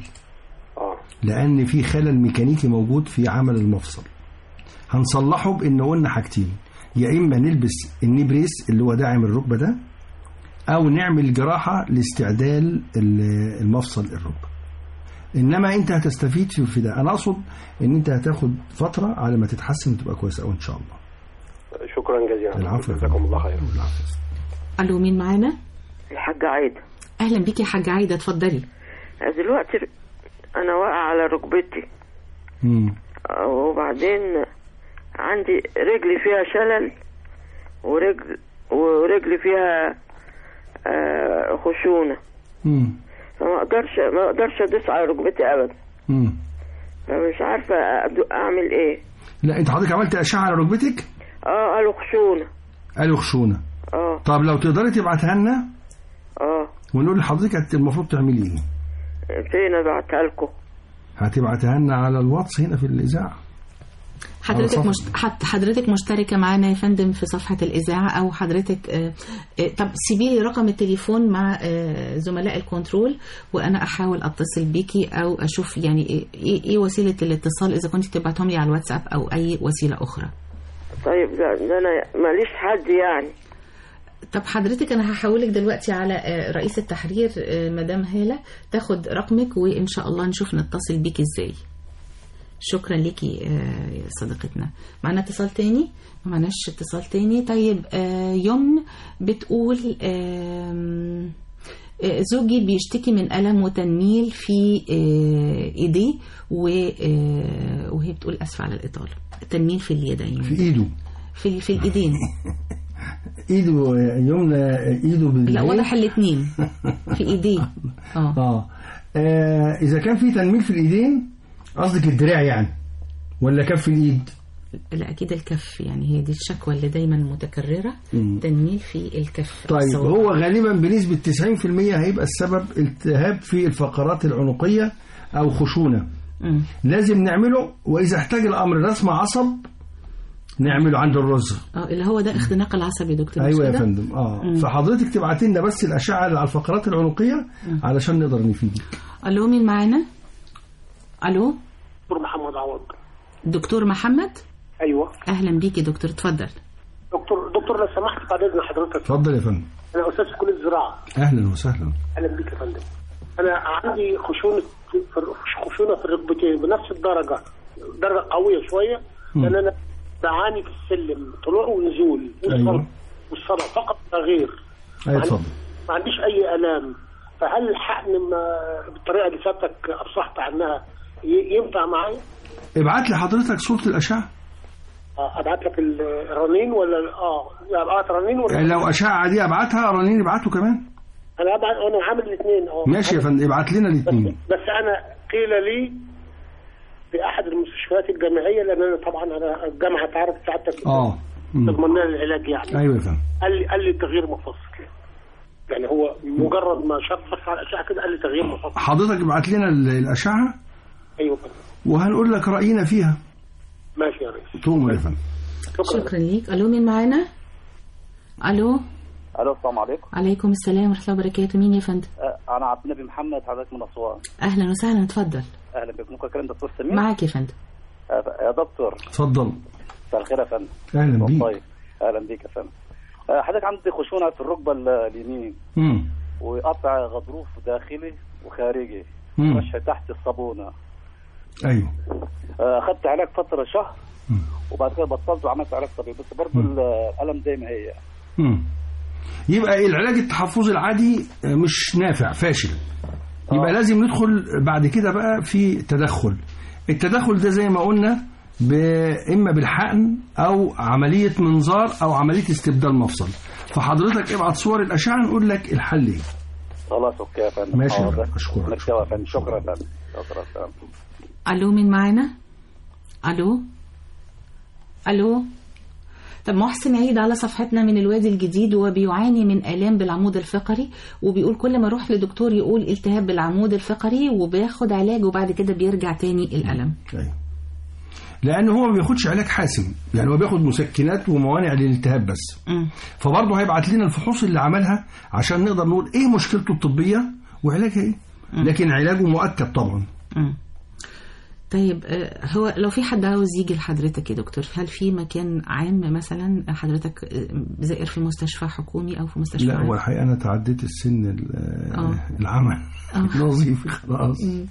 C: لان في خلل ميكانيكي موجود في عمل المفصل. هنصلحه بان قلنا حاجتين، يا اما نلبس الني بريس اللي هو داعم الركبة ده، او نعمل جراحة لاستعدال المفصل الركبة. انما انت هتستفيد في في ده. انا اقصد ان انت هتاخد فتره على ما تتحسن وتبقى كويسه قوي ان شاء الله.
J: شكرا جزيلا.
C: العفو.
J: جزاكم الله خير.
B: الو مين معانا؟
K: الحاجه عايده.
B: اهلا بيكي يا حاجه عايده، اتفضلي.
K: دلوقتي انا واقعه على ركبتي
C: امم
K: وبعدين عندي رجلي فيها شلل ورجل ورجلي فيها آه خشونه.
C: امم
K: فما اقدرش ما اقدرش ادوس على ركبتي ابدا.
C: امم
K: فمش عارفه اعمل ايه.
C: لا انت حضرتك عملت اشعه على ركبتك؟
K: اه قالوا خشونه.
C: قالوا خشونه.
K: اه
C: طب لو تقدري تبعتها لنا
K: اه
C: ونقول لحضرتك المفروض تعملي ايه.
K: فين ابعتها لكم؟
C: هتبعتها لنا على الواتس هنا في الاذاعه.
B: حضرتك مشت... حضرتك مشتركه معانا يا فندم في صفحه الاذاعه، او حضرتك آه... آه... طب سيبي لي رقم التليفون مع آه... زملاء الكنترول وانا احاول اتصل بيكي او اشوف يعني ايه ايه وسيله الاتصال، اذا كنت تبعتهم لي على الواتساب او اي وسيله اخرى.
K: طيب ده, ده انا ماليش حد يعني.
B: طب حضرتك انا هحولك دلوقتي على رئيس التحرير مدام هالة تاخد رقمك وان شاء الله نشوف نتصل بيكي ازاي. شكرا ليكي يا صديقتنا. معنا اتصال تاني؟ ما معناش اتصال تاني. طيب يمن بتقول زوجي بيشتكي من ألم وتنميل في ايديه وهي بتقول اسف على الاطاله، تنميل في اليدين،
C: في ايده،
B: في في الايدين.
C: ايده يمنى ايده باليمين.
B: لا واضح الاثنين في ايديه.
C: اه اه اذا كان في تنميل في الايدين قصدك الدراع يعني ولا كف الايد؟
B: لا اكيد الكف، يعني هي دي الشكوى اللي دايما متكرره. مم. تنميل في الكف.
C: طيب الصوت. هو غالبا بنسبه تسعين في المية هيبقى السبب التهاب في الفقرات العنقيه او خشونه. مم. لازم نعمله، واذا احتاج الامر رسم عصب نعمله عند الرزق.
B: اه اللي هو ده اختناق العصب يا دكتور.
C: ايوه يا فندم. اه مم. فحضرتك تبعتي لنا بس الاشعه اللي على الفقرات العنقيه مم. علشان نقدر نفيدك.
B: الو مين معانا؟ الو
L: دكتور محمد عوض.
B: دكتور محمد؟
L: ايوه
B: اهلا بيك يا دكتور، اتفضل.
L: دكتور دكتور لو سمحت بعد اذن حضرتك.
C: اتفضل يا فندم.
L: انا استاذ في كليه الزراعه.
C: اهلا وسهلا.
L: اهلا بيك يا فندم. انا عندي خشونه خشونه في الركبتين بنفس الدرجه، درجه قويه شويه، لان انا بعاني في السلم طلوع ونزول والصرف.
C: أيوة.
L: والصرف فقط تغيير.
C: اي اتفضل.
L: ما عنديش اي الام، فهل الحقن بالطريقه اللي سيادتك افصحت عنها ينفع معايا؟
C: ابعت لي حضرتك صوره الاشعه.
L: اه ابعت لك الرنين ولا اه ابعت رنين ولا
C: يعني لو اشعه عاديه ابعتها، رنين ابعته كمان.
L: انا ابعت، انا عامل الاثنين. اه
C: ماشي يا فندم، ابعت لنا الاثنين.
L: بس, بس انا قيل لي في احد المستشفيات الجامعيه، لان انا طبعا انا الجامعه تعرف سعادتك
C: اه
L: تضمن لنا العلاج يعني.
C: ايوه يا فندم.
L: قال لي قال لي تغيير مفصل، يعني هو مجرد ما شاف على الاشعه كده قال لي تغيير مفصل.
C: حضرتك ابعت لنا الاشعه.
L: ايوه
C: وهنقول لك راينا فيها.
L: ماشي يا ريس.
C: تؤمر يا فندم.
B: شكرا ليك. الو مين معانا؟ الو.
M: الو السلام عليكم.
B: عليكم السلام ورحمه الله وبركاته. مين يا فندم؟
M: انا عبد النبي محمد، حضرتك من اسوان.
B: اهلا وسهلا، اتفضل.
M: اهلا بك. ممكن اكلم دكتور سمير؟
B: معاك يا فندم.
M: يا دكتور
C: اتفضل.
M: مساء الخير يا فندم.
C: اهلا بيك.
M: طيب اهلا بيك يا فندم. حضرتك عندي خشونه في الركبه اليمين
C: امم
M: وقطع غضروف داخلي وخارجي، رش تحت الصابونه.
C: ايوه.
M: اخذت علاج فتره شهر مم. وبعد كده بطلت وعملت علاج طبيعي، بس برضه الالم زي ما هي.
C: امم يبقى العلاج التحفظي العادي مش نافع، فاشل. يبقى آه. لازم ندخل بعد كده بقى في تدخل. التدخل ده زي ما قلنا اما بالحقن او عمليه منظار او عمليه استبدال مفصل. فحضرتك ابعت صور الاشعه نقول لك الحل ايه.
M: خلاص اوكي يا فندم.
C: ماشي يا فندم. اشكرك.
M: شكرا يا فندم. شكرا يا فندم. شكرا يا فندم.
B: الو مين معانا؟ الو الو. طب محسن عيد على صفحتنا من الوادي الجديد، وبيعاني من آلام بالعمود الفقري، وبيقول كل ما اروح لدكتور يقول التهاب بالعمود الفقري وبياخد علاج وبعد كده بيرجع تاني الألم.
C: ايوه. لان هو ما بياخدش علاج حاسم، يعني هو بياخد مسكنات وموانع للالتهاب بس. م. فبرضه هيبعت لنا الفحوص اللي عملها عشان نقدر نقول ايه مشكلته الطبيه وعلاجها ايه. م. لكن علاجه مؤكد طبعا.
B: م. طيب هو لو في حد عاوز يجي لحضرتك يا دكتور، هل في مكان عام مثلا حضرتك زائر في مستشفى حكومي او في مستشفى؟
C: لا هو الحقيقه انا تعديت السن العمل الوظيفي خلاص. م.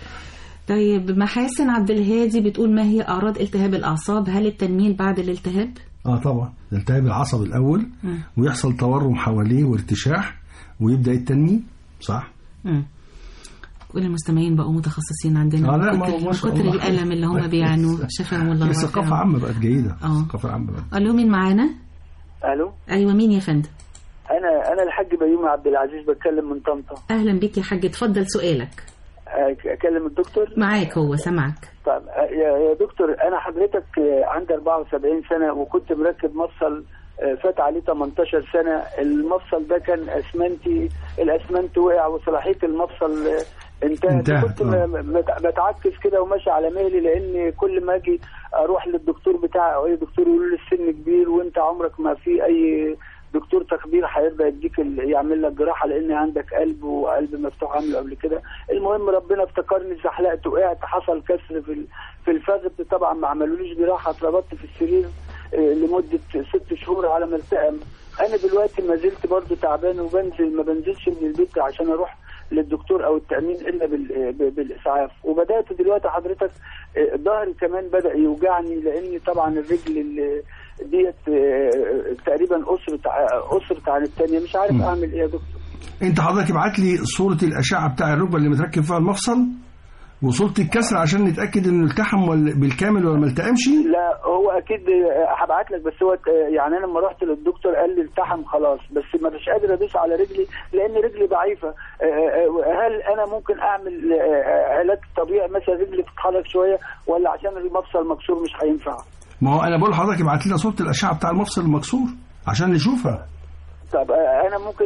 B: طيب محاسن عبد الهادي بتقول ما هي أعراض التهاب الأعصاب؟ هل التنميل بعد الالتهاب؟
C: اه طبعا التهاب العصب الأول م. ويحصل تورم حواليه وارتشاح ويبدأ التنميل. صح.
B: م. كل المستمعين بقوا متخصصين عندنا.
C: آه لا
B: من كتر الألم اللي هم بيعانوا. شفاهم الله.
C: هي ثقافة عامة بقت جيدة.
B: اه
C: ثقافة عامة بقت.
B: ألو مين معانا؟
N: ألو.
B: أيوة مين يا فندم؟
N: أنا أنا الحاج بيومي عبد العزيز بتكلم من طنطا.
B: أهلا بك يا حاج، اتفضل سؤالك.
N: اكلم الدكتور؟
B: معاك هو سمعك.
N: طيب يا دكتور انا حضرتك عندي أربعة وسبعين سنه وكنت مركب مفصل فات عليه ثمانية عشر سنه. المفصل ده كان اسمنتي، الاسمنت وقع وصلاحيه المفصل انتهت. كنت بتعكس كده وماشي على مهلي، لان كل ما اجي اروح للدكتور بتاعي او اي دكتور يقول لي السن كبير وانت عمرك ما في اي دكتور تخدير هيبقى يديك يعمل لك جراحه لان عندك قلب وقلب مفتوح عامله قبل كده. المهم ربنا افتكرني زحلقت وقعت، حصل كسر في في الفخذ. طبعا ما عملوليش جراحه، اتربطت في السرير لمده ست شهور على ما التئم. انا دلوقتي ما زلت برضه تعبان وبنزل ما بنزلش من البيت عشان اروح للدكتور او التامين الا بالاسعاف. وبدات دلوقتي حضرتك ظهري كمان بدا يوجعني لان طبعا الرجل اللي ديت تقريبا اسرت اسرت عن الثانيه. مش عارف م. اعمل ايه يا دكتور.
C: انت حضرتك ابعت لي صوره الاشعه بتاع الركبه اللي متركب فيها المفصل وصوره الكسر عشان نتاكد انه التحم بالكامل ولا ما التئمش.
N: لا هو اكيد هبعت لك، بس هو يعني انا لما رحت للدكتور قال لي التحم خلاص، بس ما مش قادر ادوس على رجلي لان رجلي ضعيفه. هل انا ممكن اعمل علاج طبيعي مثلا رجلي تتحرك شويه، ولا عشان المفصل مكسور مش هينفع؟
C: ما هو انا بقول لحضرتك ابعت لنا صوره الاشعه بتاع المفصل المكسور عشان نشوفها.
N: طب انا ممكن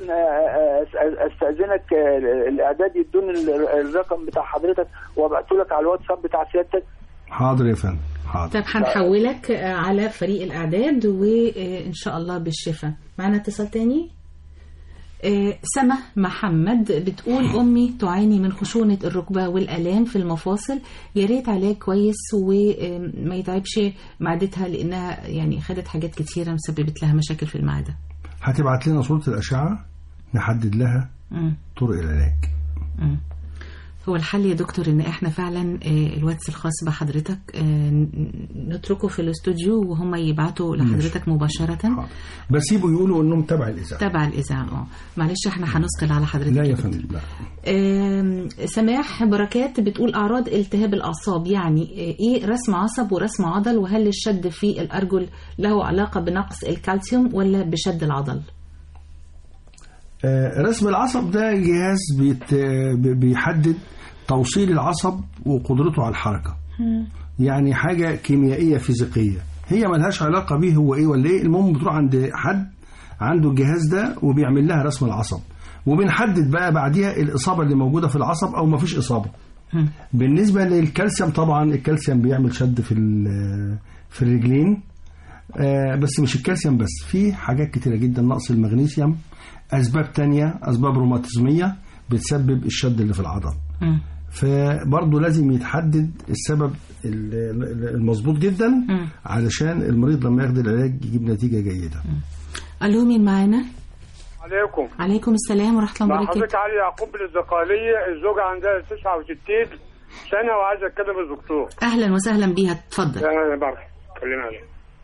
N: استاذنك الاعداد يدوني الرقم بتاع حضرتك وابعته لك على الواتساب بتاع سيادتك؟
C: حاضر يا فندم حاضر.
B: طب هنحولك على فريق الاعداد وان شاء الله بالشفاء. معنا اتصال تاني. سما محمد بتقول أمي تعاني من خشونة الركبة والآلام في المفاصل، يا ريت علاج كويس وما يتعبش معدتها لأنها يعني خدت حاجات كتيرة مسببت لها مشاكل في المعدة.
C: هتبعت لنا صورة الأشعة نحدد لها م. طرق العلاج. م.
B: هو الحل يا دكتور ان احنا فعلا الواتس الخاص بحضرتك نتركه في الاستوديو وهم يبعتوا لحضرتك مباشرة،
C: بس يبقوا يقولوا انهم تبع الاذاعه.
B: تبع الاذاعه اه معلش احنا هنثقل على حضرتك.
C: لا يا فندم لا.
B: سماح بركات بتقول اعراض التهاب الاعصاب، يعني ايه رسم عصب ورسم عضل، وهل الشد في الارجل له علاقه بنقص الكالسيوم ولا بشد العضل؟
C: رسم العصب ده جهاز بيحدد توصيل العصب وقدرته على الحركة، يعني حاجة كيميائية فيزيقية، هي ملهاش علاقة بيه هو ايه ولا ايه. المهم بتروح عند حد عنده الجهاز ده وبيعمل لها رسم العصب، وبنحدد بقى بعديها الإصابة اللي موجودة في العصب أو مفيش إصابة. بالنسبة للكالسيوم طبعا الكالسيوم بيعمل شد في في الرجلين، بس مش الكالسيوم بس، في حاجات كتيرة جدا، نقص المغنيسيوم، أسباب تانية، أسباب روماتيزمية بتسبب الشد اللي في العضل. م. فبرضه لازم يتحدد السبب المظبوط جدا م. علشان المريض لما ياخد العلاج يجيب نتيجة جيدة.
B: ألو مين معانا؟
O: عليكم.
B: عليكم السلام ورحمة الله وبركاته.
O: حضرتك علي يعقوب الزقالية، الزوجة عندها تسعة وستين سنة وعايزة أتكلم الدكتور.
B: أهلا وسهلا بيها، اتفضل.
O: أهلا بارك كلنا عليه.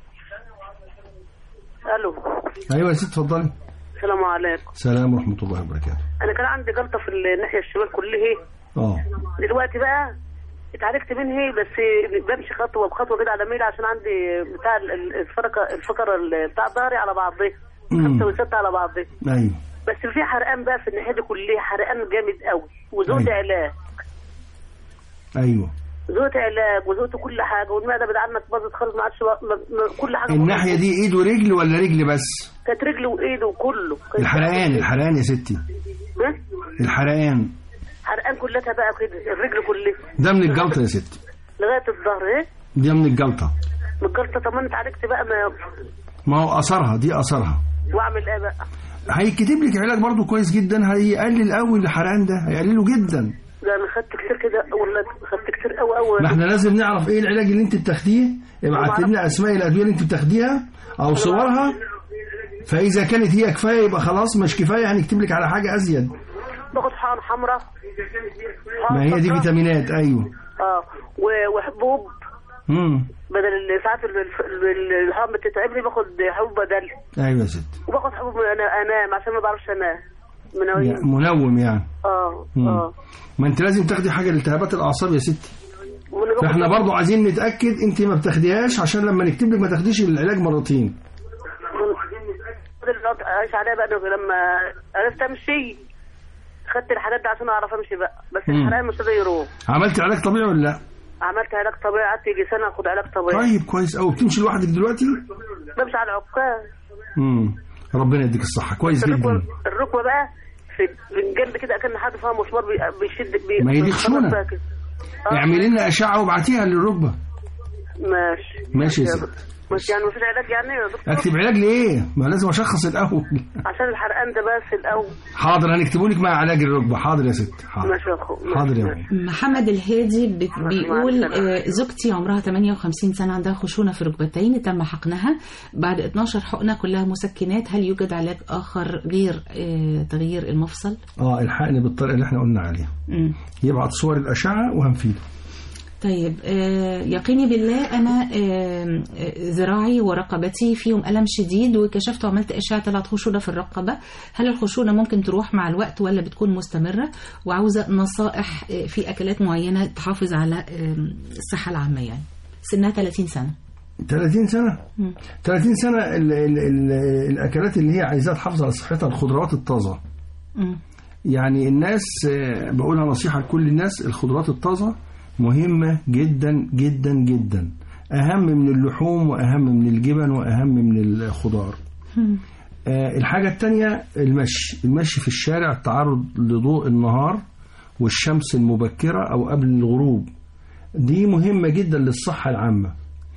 E: ألو.
C: أيوة يا ست اتفضلي.
E: السلام عليكم.
C: السلام ورحمة الله وبركاته.
E: أنا كان عندي جلطة في الناحية الشمال كلها.
C: اه.
E: دلوقتي بقى اتعالجت منها، بس بمشي خطوة بخطوة كده على ميل عشان عندي بتاع الفقرة الفقرة بتاع ظهري على بعضها. خمسة وستة على بعضها.
C: أيوه.
E: بس في حرقان بقى في الناحية دي كلها، حرقان جامد قوي، وزود
C: أيوه.
E: علاج.
C: أيوه.
E: زوت علاج وزوت كل حاجه، والمعده بدعمك باظت خالص، ما عادش كل حاجه.
C: الناحيه دي ايد ورجل ولا رجل بس؟
E: كانت رجل وايد وكله.
C: الحرقان الحرقان يا ستي.
E: ها؟
C: الحرقان.
E: حرقان كلها بقى كده، الرجل كلها.
C: ده من الجلطه يا ستي.
E: لغايه الظهر ايه؟
C: دي من الجلطه.
E: من الجلطه. طب انا اتعالجت بقى ما
C: ما هو اثرها دي اثرها.
E: واعمل ايه بقى؟
C: هيكتب لك علاج برضو كويس جدا، هيقلل قوي الحرقان ده، هيقلله جدا.
E: ده انا خدت كتير كده والله، خدت كتير قوي قوي.
C: ما احنا لازم نعرف ايه العلاج اللي انت بتاخديه، ابعت لنا اسماء الادويه اللي انت بتاخديها او صورها، فاذا كانت هي كفايه يبقى خلاص، مش كفايه هنكتب لك على حاجه ازيد.
E: باخد حقن حمراء.
C: ما هي دي فيتامينات. ايوه.
E: اه وحبوب.
C: امم
E: بدل ساعات الحمى بتتعبني باخد حبوب بدل.
C: ايوه يا ست.
E: وباخد حبوب انا انام عشان ما بعرفش انام.
C: منوم. منوم يعني.
E: اه اه.
C: ما انت لازم تاخدي حاجه لالتهابات الاعصاب يا ستي. فاحنا برضو عايزين نتاكد انت ما بتاخديهاش، عشان لما نكتب لك ما تاخديش العلاج مرتين.
E: عايش عليها بقى لما عرفت امشي، خدت الحاجات دي عشان اعرف امشي بقى، بس الحرقان مش راضي يروح.
C: عملت علاج طبيعي ولا لا؟
E: عملت علاج طبيعي، قعدت يجي سنه اخد علاج طبيعي.
C: طيب كويس قوي. بتمشي لوحدك دلوقتي؟
E: بمشي على العكاز.
C: امم ربنا يديك الصحه. كويس جدا.
E: الركبه بقى في الجنب كده كان حد فيها مسمار بيشد بي
C: ما هي دي خشونه. اعملي لنا اشعه وابعتيها للركبه.
E: ماشي
C: ماشي يا ست.
E: مش يعني مفيش علاج يعني يا دكتور؟
C: اكتب علاج ليه؟ ما لازم اشخص الاول
E: عشان الحرقان ده بس الاول.
C: حاضر هنكتبه لك مع علاج الركبه. حاضر يا ست.
E: حاضر. ماشي يا اخو.
C: حاضر يا ماما.
B: محمد الهادي بيقول آه زوجتي عمرها ثمانية وخمسين سنه، عندها خشونه في الركبتين، تم حقنها بعد اتناشر حقنه كلها مسكنات، هل يوجد علاج اخر غير آه تغيير المفصل؟
C: اه الحقن بالطريقه اللي احنا قلنا عليها. م. يبعت صور الاشعه وهنفيده.
B: طيب آه يقيني بالله أنا آه ذراعي ورقبتي فيهم ألم شديد، وكشفت وعملت إشعة طلعت خشونة في الرقبة، هل الخشونة ممكن تروح مع الوقت ولا بتكون مستمرة؟ وعاوزة نصائح آه في أكلات معينة تحافظ على آه الصحة العامة. يعني سنها ثلاثين سنة.
C: ثلاثين سنة؟ م. ثلاثين سنة ال ال ال الأكلات اللي هي عايزة تحافظ على صحتها الخضروات الطازة. م. يعني الناس آه بقولها نصيحة لكل الناس، الخضروات الطازة مهمة جدا جدا جدا، أهم من اللحوم وأهم من الجبن وأهم من الخضار. آه الحاجة التانية المشي، المشي في الشارع، التعرض لضوء النهار والشمس المبكرة أو قبل الغروب، دي مهمة جدا للصحة العامة.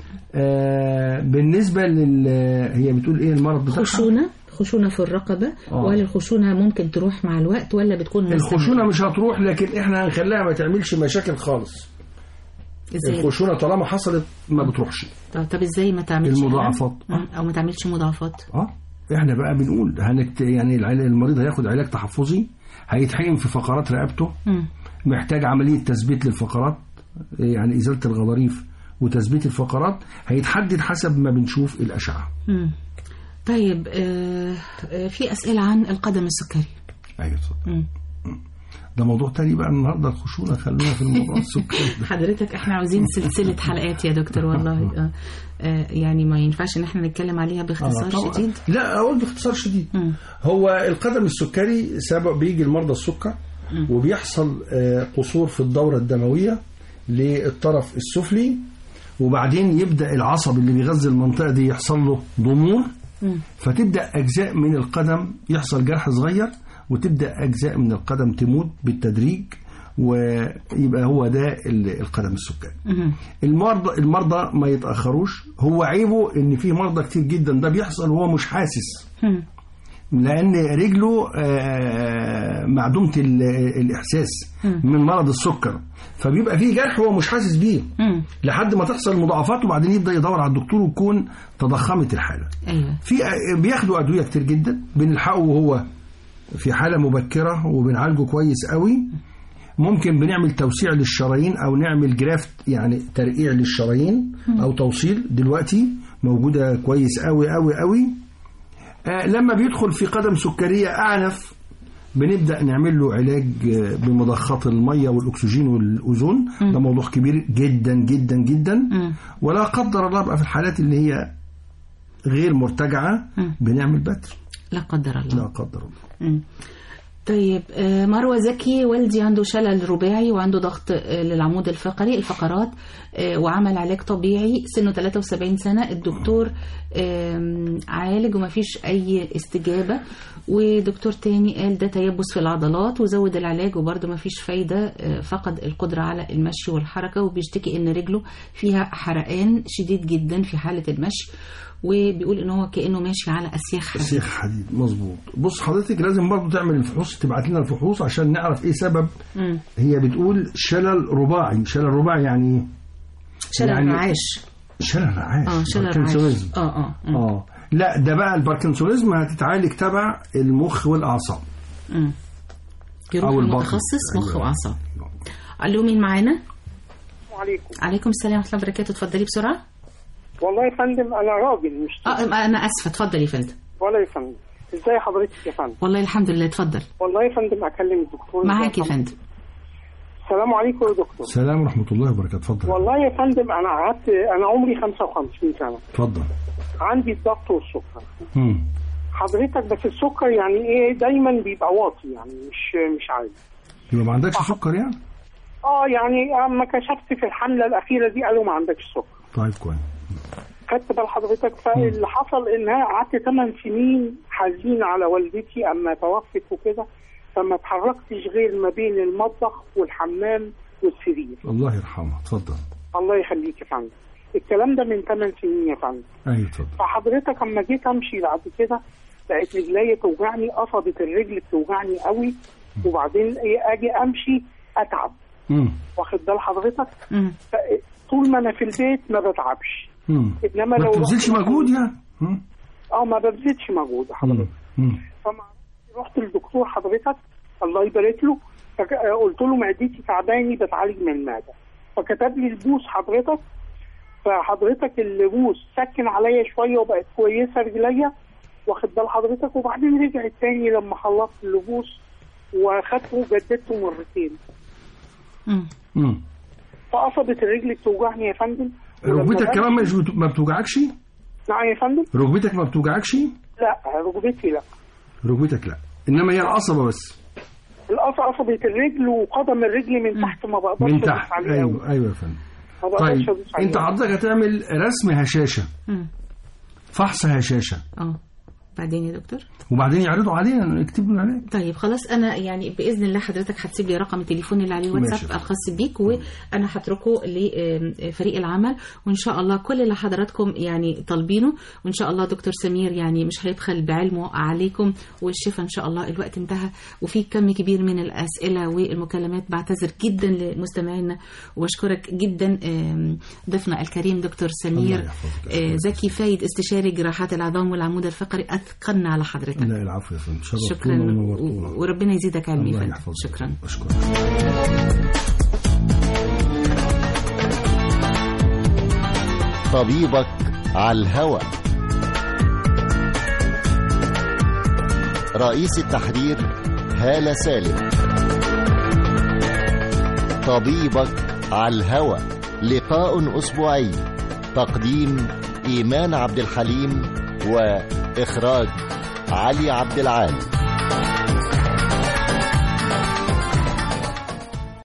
C: آه بالنسبة لل هي بتقول إيه المرض بتاعها؟
B: خشونة خشونة في الرقبة. آه. وهل الخشونة ممكن تروح مع الوقت ولا بتكون مستمرة؟
C: الخشونة مش هتروح، لكن احنا هنخليها ما تعملش مشاكل خالص. إزاي؟ الخشونة طالما حصلت ما بتروحش.
B: طب, طب ازاي ما تعملش
C: المضاعفات
B: او ما تعملش مضاعفات؟
C: اه احنا بقى بنقول هنكت... يعني المريض هياخد علاج تحفظي هيتحقن في فقرات رقبته، محتاج عملية تثبيت للفقرات، يعني إزالة الغضاريف وتثبيت الفقرات، هيتحدد حسب ما بنشوف الأشعة.
B: مم. طيب آه في أسئلة عن القدم السكري.
C: أيوة صدق. ده موضوع تاني بقى النهارده، الخشونة، خلونا في الموضوع السكري.
B: حضرتك احنا عاوزين سلسلة حلقات يا دكتور والله. آه آه يعني ما ينفعش ان احنا نتكلم عليها باختصار آه شديد.
C: لا اقول باختصار شديد. م. هو القدم السكري سبب بيجي لمرضى السكر، م. وبيحصل آه قصور في الدورة الدموية للطرف السفلي، وبعدين يبدأ العصب اللي بيغذي المنطقة دي يحصل له ضمور، م. فتبدأ أجزاء من القدم يحصل جرح صغير، وتبدأ أجزاء من القدم تموت بالتدريج، ويبقى هو ده القدم السكري. المرضى المرضى ما يتأخروش. هو عيبه ان في مرضى كتير جدا ده بيحصل وهو مش حاسس، لان رجله معدومة الإحساس من مرض السكر، فبيبقى فيه جرح هو مش حاسس بيه لحد ما تحصل مضاعفات، وبعدين يبدأ يدور على الدكتور ويكون تضخمت الحالة. في بياخدوا أدوية كتير جدا، بنلحقه وهو في حالة مبكرة وبنعالجه كويس قوي. ممكن بنعمل توسيع للشرايين او نعمل جرافت، يعني ترقيع للشرايين او توصيل، دلوقتي موجودة كويس قوي قوي قوي. آه لما بيدخل في قدم سكرية اعنف بنبدأ نعمل له علاج بمضخات المية والاكسجين والاوزون. ده موضوع كبير جدا جدا جدا. ولا قدر الله بقى في الحالات اللي هي غير مرتجعة بنعمل بتر.
B: لا قدر الله.
C: لا قدر الله.
B: طيب مروة زكي، والدي عنده شلل رباعي وعنده ضغط للعمود الفقري الفقرات، وعمل علاج طبيعي، سنه ثلاثة وسبعين سنة، الدكتور عالج وما فيش أي استجابة، ودكتور تاني قال ده تيبس في العضلات وزود العلاج وبرضه ما فيش فايدة، فقد القدرة على المشي والحركة، وبيشتكي إن رجله فيها حرقان شديد جدا في حالة المشي، وبيقول ان هو كأنه ماشي على اسياخ حديد.
C: اسياخ حديد مظبوط. بص حضرتك لازم برضو تعمل الفحوص، تبعت لنا الفحوص عشان نعرف ايه سبب. مم. هي بتقول شلل رباعي. شلل رباعي يعني ايه؟
B: شلل يعني رعاش.
C: شلل رعاش.
B: اه شلل رعاش. اه اه
C: اه لا ده بقى الباركنسونيزم هتتعالج تبع المخ والاعصاب.
B: امم يروح المتخصص مخ واعصاب. الو مين معانا؟
P: وعليكم.
B: عليكم السلام ورحمه الله وبركاته. اتفضلي بسرعه.
P: والله يا فندم انا راجل مش
B: اه انا اسفه. اتفضل يا فندم.
P: ولا يا فندم. ازاي حضرتك يا فندم؟
B: والله الحمد لله. اتفضل.
P: والله يا فندم اكلم الدكتور.
B: معاك يا فندم.
P: السلام عليكم يا دكتور.
C: السلام ورحمه الله وبركاته. اتفضل.
P: والله يا فندم انا قعدت، انا عمري خمسة وخمسين سنة.
C: اتفضل.
P: عندي الضغط والسكر.
C: امم
P: حضرتك بس السكر يعني ايه دايما بيبقى واطي، يعني مش مش عالي.
C: يبقى ما عندكش أه. سكر يعني؟
P: اه يعني اما كشفت في الحمله الاخيره دي قالوا ما عندكش سكر.
C: طيب كويس.
P: خدت بال حضرتك. فاللي حصل انها قعدت ثمان سنين حزين على والدتي اما توفت وكده، فما اتحركتش غير ما بين المطبخ والحمام والسرير.
C: الله يرحمها. اتفضل.
P: الله يخليك يا فندم. الكلام ده من ثمان سنين يا فندم.
C: ايوه اتفضل.
P: فحضرتك اما جيت امشي بعد كده بقت رجلي توجعني، قصبة الرجل بتوجعني قوي، وبعدين ايه اجي امشي اتعب.
C: امم
P: واخد بال حضرتك؟ طول ما انا في البيت ما بتعبش.
C: امم
P: انما
C: ما
P: لو
C: بتبذلش مجهود يعني.
P: اه ما ببذلش مجهود حضرتك. فما رحت للدكتور حضرتك الله يبارك له، قلت له معدتي تعباني بتعالج من المعده، فكتب لي البوس حضرتك. فحضرتك البوس سكن عليا شويه وبقت كويسه رجليا، واخد بال حضرتك، وبعدين رجعت تاني لما خلصت البوس واخدته وجددته مرتين.
C: امم
P: فقصبة الرجل بتوجعني يا فندم.
C: ركبتك كمان مش ما بتوجعكش؟
P: نعم يا فندم.
C: ركبتك ما بتوجعكش؟
P: لا ركبتي لا.
C: ركبتك لا، انما هي القصبة بس.
P: القصبة الرجل وقدم الرجل من تحت ما بقدرش
C: من تحت. ايوه ايوه يا فندم. طيب انت حضرتك هتعمل رسم هشاشة، فحص هشاشة.
B: اه بعدين يا دكتور؟
C: وبعدين يعرضوا علينا نكتب له عليه.
B: طيب خلاص انا يعني باذن الله حضرتك هتسيب لي رقم التليفون اللي عليه واتساب الخاص بيك، وانا هتركه لفريق العمل، وان شاء الله كل اللي حضراتكم يعني طالبينه، وان شاء الله دكتور سمير يعني مش هيبخل بعلمه عليكم، والشفاء ان شاء الله. الوقت انتهى وفي كم كبير من الاسئله والمكالمات، بعتذر جدا لمستمعينا وبشكرك جدا ضيفنا الكريم دكتور سمير زكي فايد، استشاري جراحات العظام والعمود الفقري أثقلنا على حضرتك.
C: لا العفو يا فندم،
B: شكرا و... وربنا يزيدك علم يا فندم. شكرا.
C: أشكرك.
A: طبيبك على الهوى. رئيس التحرير هالة سالم. طبيبك على الهوى، لقاء أسبوعي. تقديم إيمان عبد الحليم، وإخراج علي عبد العال.